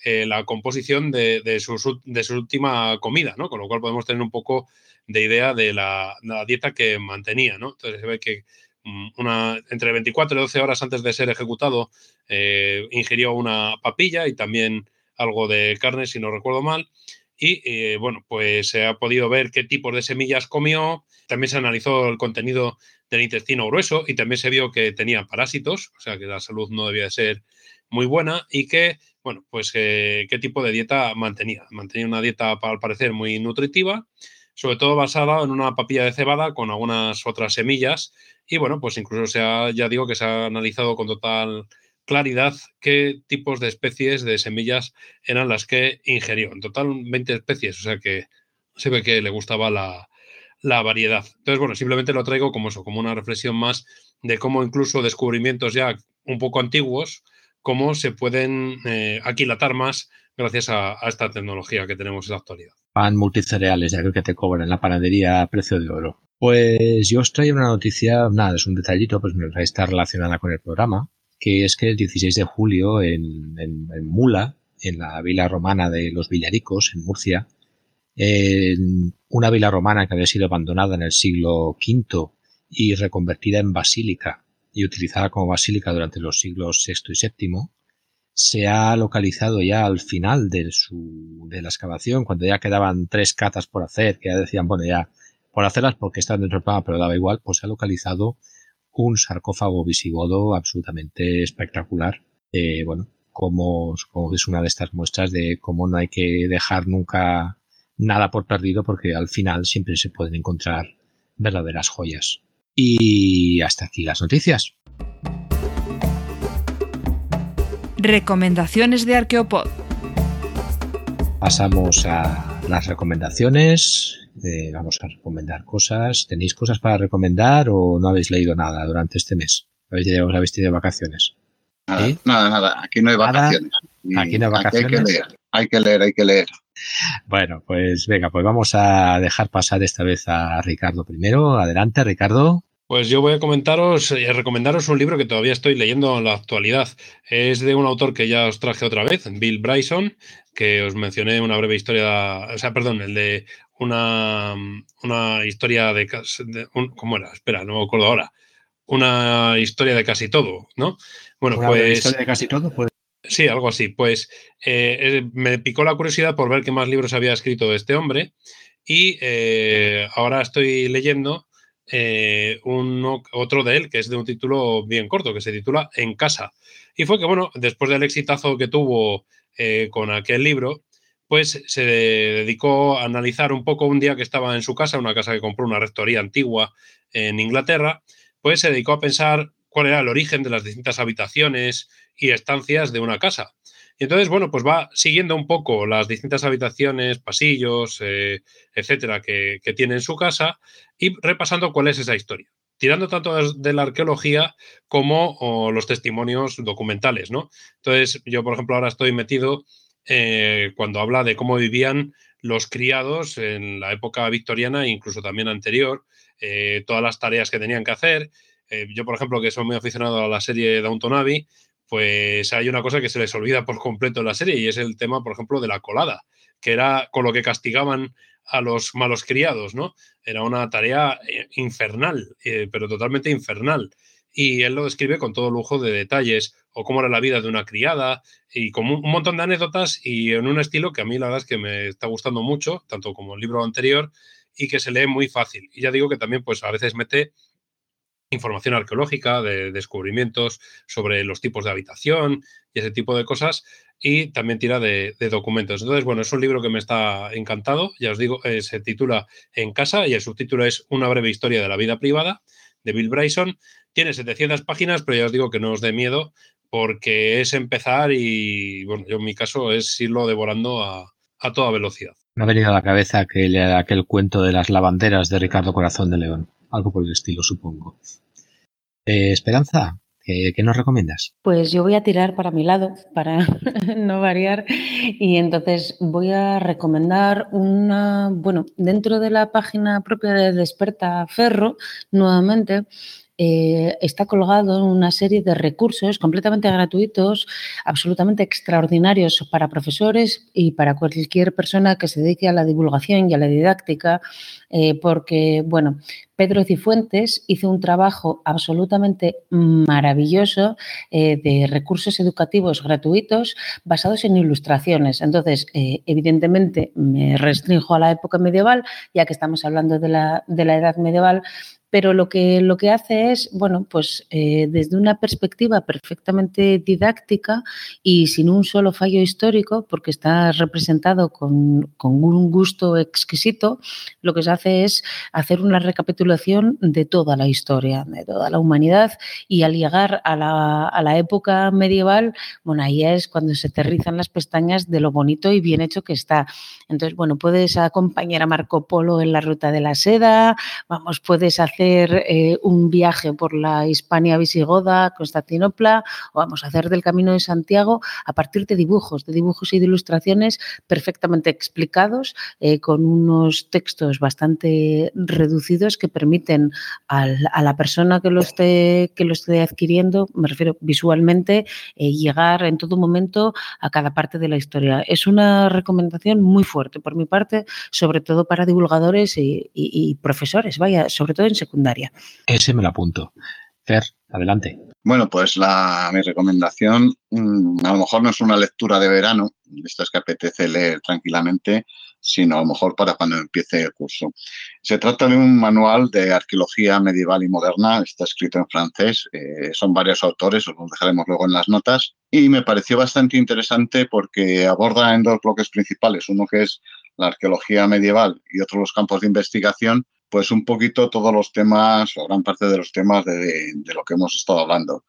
la composición de su última comida, ¿no? Con lo cual podemos tener un poco de idea de la dieta que mantenía, ¿no? Entonces se ve que entre 24 y 12 horas antes de ser ejecutado ingirió una papilla y también algo de carne, si no recuerdo mal. Y bueno, pues se ha podido ver qué tipos de semillas comió. También se analizó el contenido del intestino grueso y también se vio que tenía parásitos, o sea que la salud no debía de ser muy buena y que, bueno, pues qué tipo de dieta mantenía. Mantenía una dieta, al parecer, muy nutritiva, sobre todo basada en una papilla de cebada con algunas otras semillas. Y bueno, pues incluso ya digo que se ha analizado con total claridad qué tipos de especies de semillas eran las que ingirió. En total 20 especies, o sea que se ve que le gustaba la variedad. Entonces, bueno, simplemente lo traigo como eso, como una reflexión más de cómo incluso descubrimientos ya un poco antiguos, cómo se pueden aquilatar más gracias a esta tecnología que tenemos en la actualidad. Pan multicereales, ya que te cobran en la panadería a precio de oro. Pues yo os traigo una noticia, nada, es un detallito, pues está relacionada con el programa, que es que el 16 de julio en Mula, en la vila romana de los Villaricos, en Murcia, una vila romana que había sido abandonada en el siglo V y reconvertida en basílica y utilizada como basílica durante los siglos VI y VII, se ha localizado ya al final de la excavación, cuando ya quedaban 3 catas por hacer, que ya decían, bueno, ya por hacerlas porque están dentro del programa, pero daba igual, pues se ha localizado un sarcófago visigodo absolutamente espectacular. Bueno, como es una de estas muestras de cómo no hay que dejar nunca nada por perdido, porque al final siempre se pueden encontrar verdaderas joyas. Y hasta aquí las noticias. Recomendaciones de Arqueopod. Pasamos a las recomendaciones. Vamos a recomendar cosas. ¿Tenéis cosas para recomendar o no habéis leído nada durante este mes? ¿Habéis tenido vacaciones? Nada, ¿Sí? nada. Aquí no hay vacaciones. Aquí no hay vacaciones. Hay que leer. Bueno, pues venga, pues vamos a dejar pasar esta vez a Ricardo primero. Adelante, Ricardo. Pues yo voy a recomendaros un libro que todavía estoy leyendo en la actualidad. Es de un autor que ya os traje otra vez, Bill Bryson, que os mencioné una breve historia, el de una historia ¿cómo era? Espera, no me acuerdo ahora. Una historia de casi todo, ¿no? Bueno, pues historia de casi todo, pues. Sí, algo así. Pues me picó la curiosidad por ver qué más libros había escrito este hombre y ahora estoy leyendo otro de él, que es de un título bien corto, que se titula En casa. Y fue que, bueno, después del exitazo que tuvo con aquel libro, pues se dedicó a analizar un poco un día que estaba en su casa, una casa que compró, una rectoría antigua en Inglaterra, pues se dedicó a pensar cuál era el origen de las distintas habitaciones y estancias de una casa. Y entonces, bueno, pues va siguiendo un poco las distintas habitaciones, pasillos, etcétera, que tiene en su casa y repasando cuál es esa historia, tirando tanto de la arqueología como los testimonios documentales, ¿no? Entonces, yo, por ejemplo, ahora estoy metido cuando habla de cómo vivían los criados en la época victoriana e incluso también anterior, todas las tareas que tenían que hacer. Yo, por ejemplo, que soy muy aficionado a la serie Downton Abbey, pues hay una cosa que se les olvida por completo en la serie y es el tema, por ejemplo, de la colada, que era con lo que castigaban a los malos criados, ¿no? Era una tarea infernal, pero totalmente infernal. Y él lo describe con todo lujo de detalles, o cómo era la vida de una criada, y con un montón de anécdotas y en un estilo que a mí la verdad es que me está gustando mucho, tanto como el libro anterior, y que se lee muy fácil. Y ya digo que también pues a veces mete información arqueológica, de descubrimientos sobre los tipos de habitación y ese tipo de cosas, y también tira de documentos. Entonces, bueno, es un libro que me está encantado, ya os digo, se titula En casa y el subtítulo es Una breve historia de la vida privada, de Bill Bryson. Tiene 700 páginas, pero ya os digo que no os dé miedo, porque es empezar y, bueno, yo en mi caso es irlo devorando a toda velocidad. Me ha venido a la cabeza aquel cuento de las lavanderas de Ricardo Corazón de León. Algo por el estilo, supongo. Esperanza, ¿qué nos recomiendas? Pues yo voy a tirar para mi lado, para no variar, y entonces voy a recomendar dentro de la página propia de Desperta Ferro, nuevamente, está colgado en una serie de recursos completamente gratuitos, absolutamente extraordinarios para profesores y para cualquier persona que se dedique a la divulgación y a la didáctica, porque, bueno, Pedro Cifuentes hizo un trabajo absolutamente maravilloso de recursos educativos gratuitos basados en ilustraciones. Entonces, evidentemente, me restrinjo a la época medieval, ya que estamos hablando de la Edad Medieval, pero lo que hace es, bueno, pues desde una perspectiva perfectamente didáctica y sin un solo fallo histórico, porque está representado con un gusto exquisito, lo que se hace es hacer una recapitulación de toda la historia, de toda la humanidad, y al llegar a la época medieval, bueno, ahí es cuando se te rizan las pestañas de lo bonito y bien hecho que está. Entonces, bueno, puedes acompañar a Marco Polo en la ruta de la seda, vamos, puedes hacer un viaje por la Hispania visigoda, Constantinopla, o vamos a hacer del Camino de Santiago a partir de dibujos y de ilustraciones perfectamente explicados, con unos textos bastante reducidos que permiten a la persona que lo esté adquiriendo, me refiero visualmente, llegar en todo momento a cada parte de la historia. Es una recomendación muy fuerte por mi parte, sobre todo para divulgadores y profesores, vaya, sobre todo en secundaria. Ese me lo apunto. Fer, adelante. Bueno, pues mi recomendación a lo mejor no es una lectura de verano, estas que apetece leer tranquilamente, sino a lo mejor para cuando empiece el curso. Se trata de un manual de arqueología medieval y moderna, está escrito en francés, son varios autores, os los dejaremos luego en las notas, y me pareció bastante interesante porque aborda en dos bloques principales, uno que es la arqueología medieval y otro los campos de investigación, pues un poquito todos los temas, o gran parte de los temas de lo que hemos estado hablando.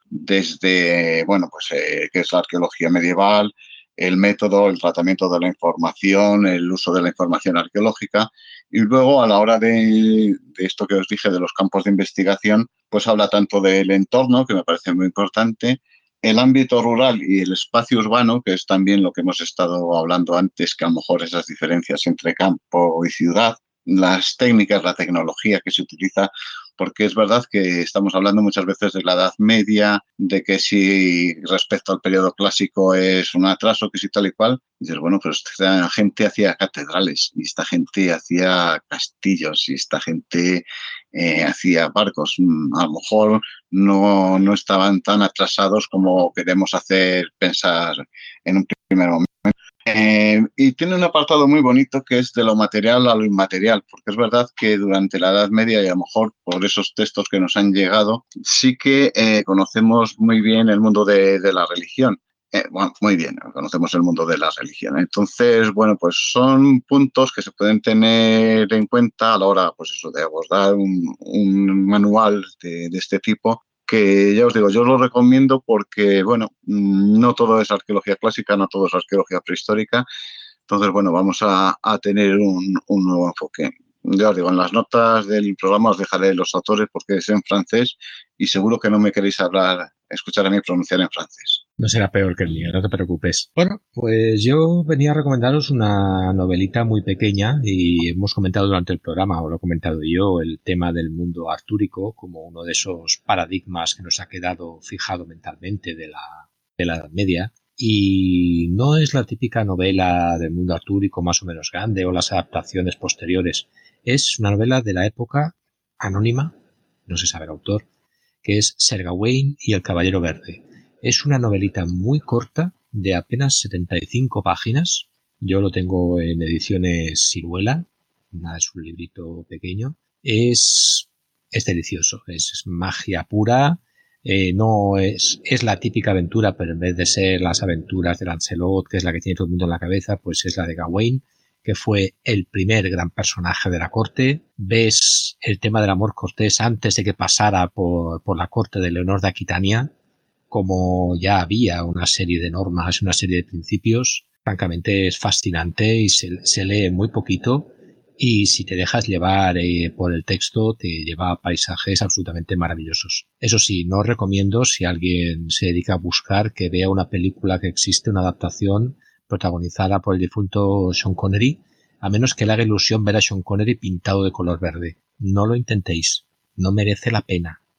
Desde, bueno, pues qué es la arqueología medieval, el método, el tratamiento de la información, el uso de la información arqueológica. Y luego, a la hora de esto que os dije de los campos de investigación, pues habla tanto del entorno, que me parece muy importante, el ámbito rural y el espacio urbano, que es también lo que hemos estado hablando antes, que a lo mejor esas diferencias entre campo y ciudad, las técnicas, la tecnología que se utiliza, porque es verdad que estamos hablando muchas veces de la Edad Media, de que si respecto al periodo clásico es un atraso, que si tal y cual, y dices, bueno, pero esta gente hacía catedrales, y esta gente hacía castillos, y esta gente hacía barcos. A lo mejor no estaban tan atrasados como queremos hacer pensar en un primer momento. Y tiene un apartado muy bonito que es de lo material a lo inmaterial, porque es verdad que durante la Edad Media y a lo mejor por esos textos que nos han llegado, sí que conocemos muy bien el mundo de la religión. Bueno, muy bien, conocemos el mundo de la religión. Entonces, bueno, pues son puntos que se pueden tener en cuenta a la hora, pues eso, de abordar un manual de este tipo, que ya os digo, yo lo recomiendo porque, bueno, no todo es arqueología clásica, no todo es arqueología prehistórica. Entonces, bueno, vamos a tener un nuevo enfoque. Ya os digo, en las notas del programa os dejaré los autores porque es en francés y seguro que no me queréis escuchar a mí pronunciar en francés. No será peor que el mío, no te preocupes. Bueno, pues yo venía a recomendaros una novelita muy pequeña y hemos comentado durante el programa, o lo he comentado yo, el tema del mundo artúrico como uno de esos paradigmas que nos ha quedado fijado mentalmente de la Edad Media. Y no es la típica novela del mundo artúrico más o menos grande o las adaptaciones posteriores. Es una novela de la época anónima, no se sabe el autor, que es Sir Gawain y el Caballero Verde. Es una novelita muy corta, de apenas 75 páginas. Yo lo tengo en ediciones Siruela, es un librito pequeño. Es delicioso, es magia pura. No es la típica aventura, pero en vez de ser las aventuras de Lancelot, que es la que tiene todo el mundo en la cabeza, pues es la de Gawain, que fue el primer gran personaje de la corte. Ves el tema del amor cortés antes de que pasara por la corte de Leonor de Aquitania, como ya había una serie de normas, una serie de principios. Francamente es fascinante y se lee muy poquito, y si te dejas llevar por el texto te lleva a paisajes absolutamente maravillosos. Eso sí, no recomiendo, si alguien se dedica a buscar, que vea una película que existe, una adaptación protagonizada por el difunto Sean Connery, a menos que le haga ilusión ver a Sean Connery pintado de color verde. No lo intentéis, no merece la pena.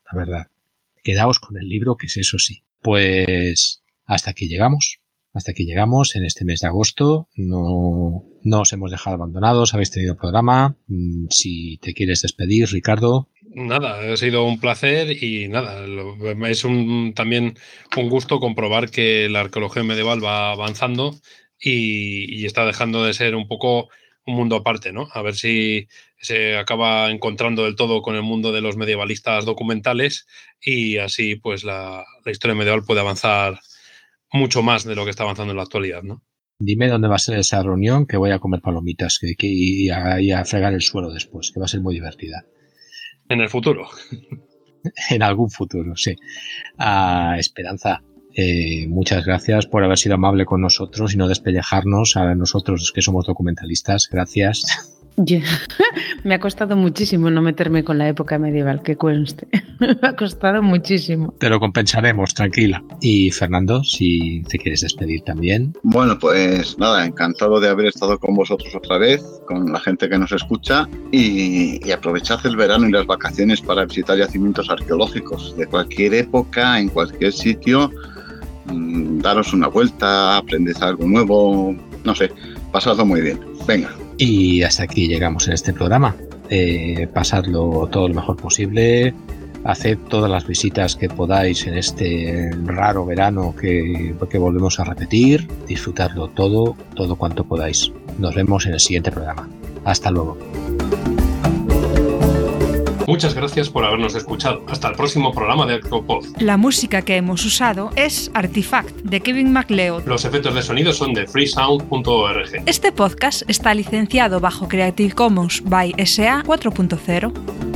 la verdad. Quedaos con el libro, que es eso sí. Pues hasta aquí llegamos. Hasta aquí llegamos en este mes de agosto. No os hemos dejado abandonados, habéis tenido programa. Si te quieres despedir, Ricardo. Nada, ha sido un placer y nada, es también un gusto comprobar que la arqueología medieval va avanzando y está dejando de ser un poco un mundo aparte, ¿no? A ver si se acaba encontrando del todo con el mundo de los medievalistas documentales y así pues la historia medieval puede avanzar mucho más de lo que está avanzando en la actualidad, ¿no? Dime dónde va a ser esa reunión, que voy a comer palomitas y a fregar el suelo después, que va a ser muy divertida. En el futuro. En algún futuro, sí. Esperanza, muchas gracias por haber sido amable con nosotros y no despellejarnos a nosotros que somos documentalistas. Gracias. Me ha costado muchísimo no meterme con la época medieval, que conste. Me ha costado muchísimo. Te lo compensaremos, tranquila. Y Fernando, si te quieres despedir también. Bueno, pues nada, encantado de haber estado con vosotros otra vez, con la gente que nos escucha y aprovechad el verano y las vacaciones para visitar yacimientos arqueológicos de cualquier época, en cualquier sitio. Daros una vuelta, aprended algo nuevo, no sé, pasadlo muy bien. Venga. Y hasta aquí llegamos en este programa. Pasadlo todo lo mejor posible. Haced todas las visitas que podáis en este raro verano que volvemos a repetir. Disfrutadlo todo cuanto podáis. Nos vemos en el siguiente programa. Hasta luego. Muchas gracias por habernos escuchado. Hasta el próximo programa de Arqueopod. La música que hemos usado es Artifact, de Kevin MacLeod. Los efectos de sonido son de freesound.org. Este podcast está licenciado bajo Creative Commons by SA 4.0.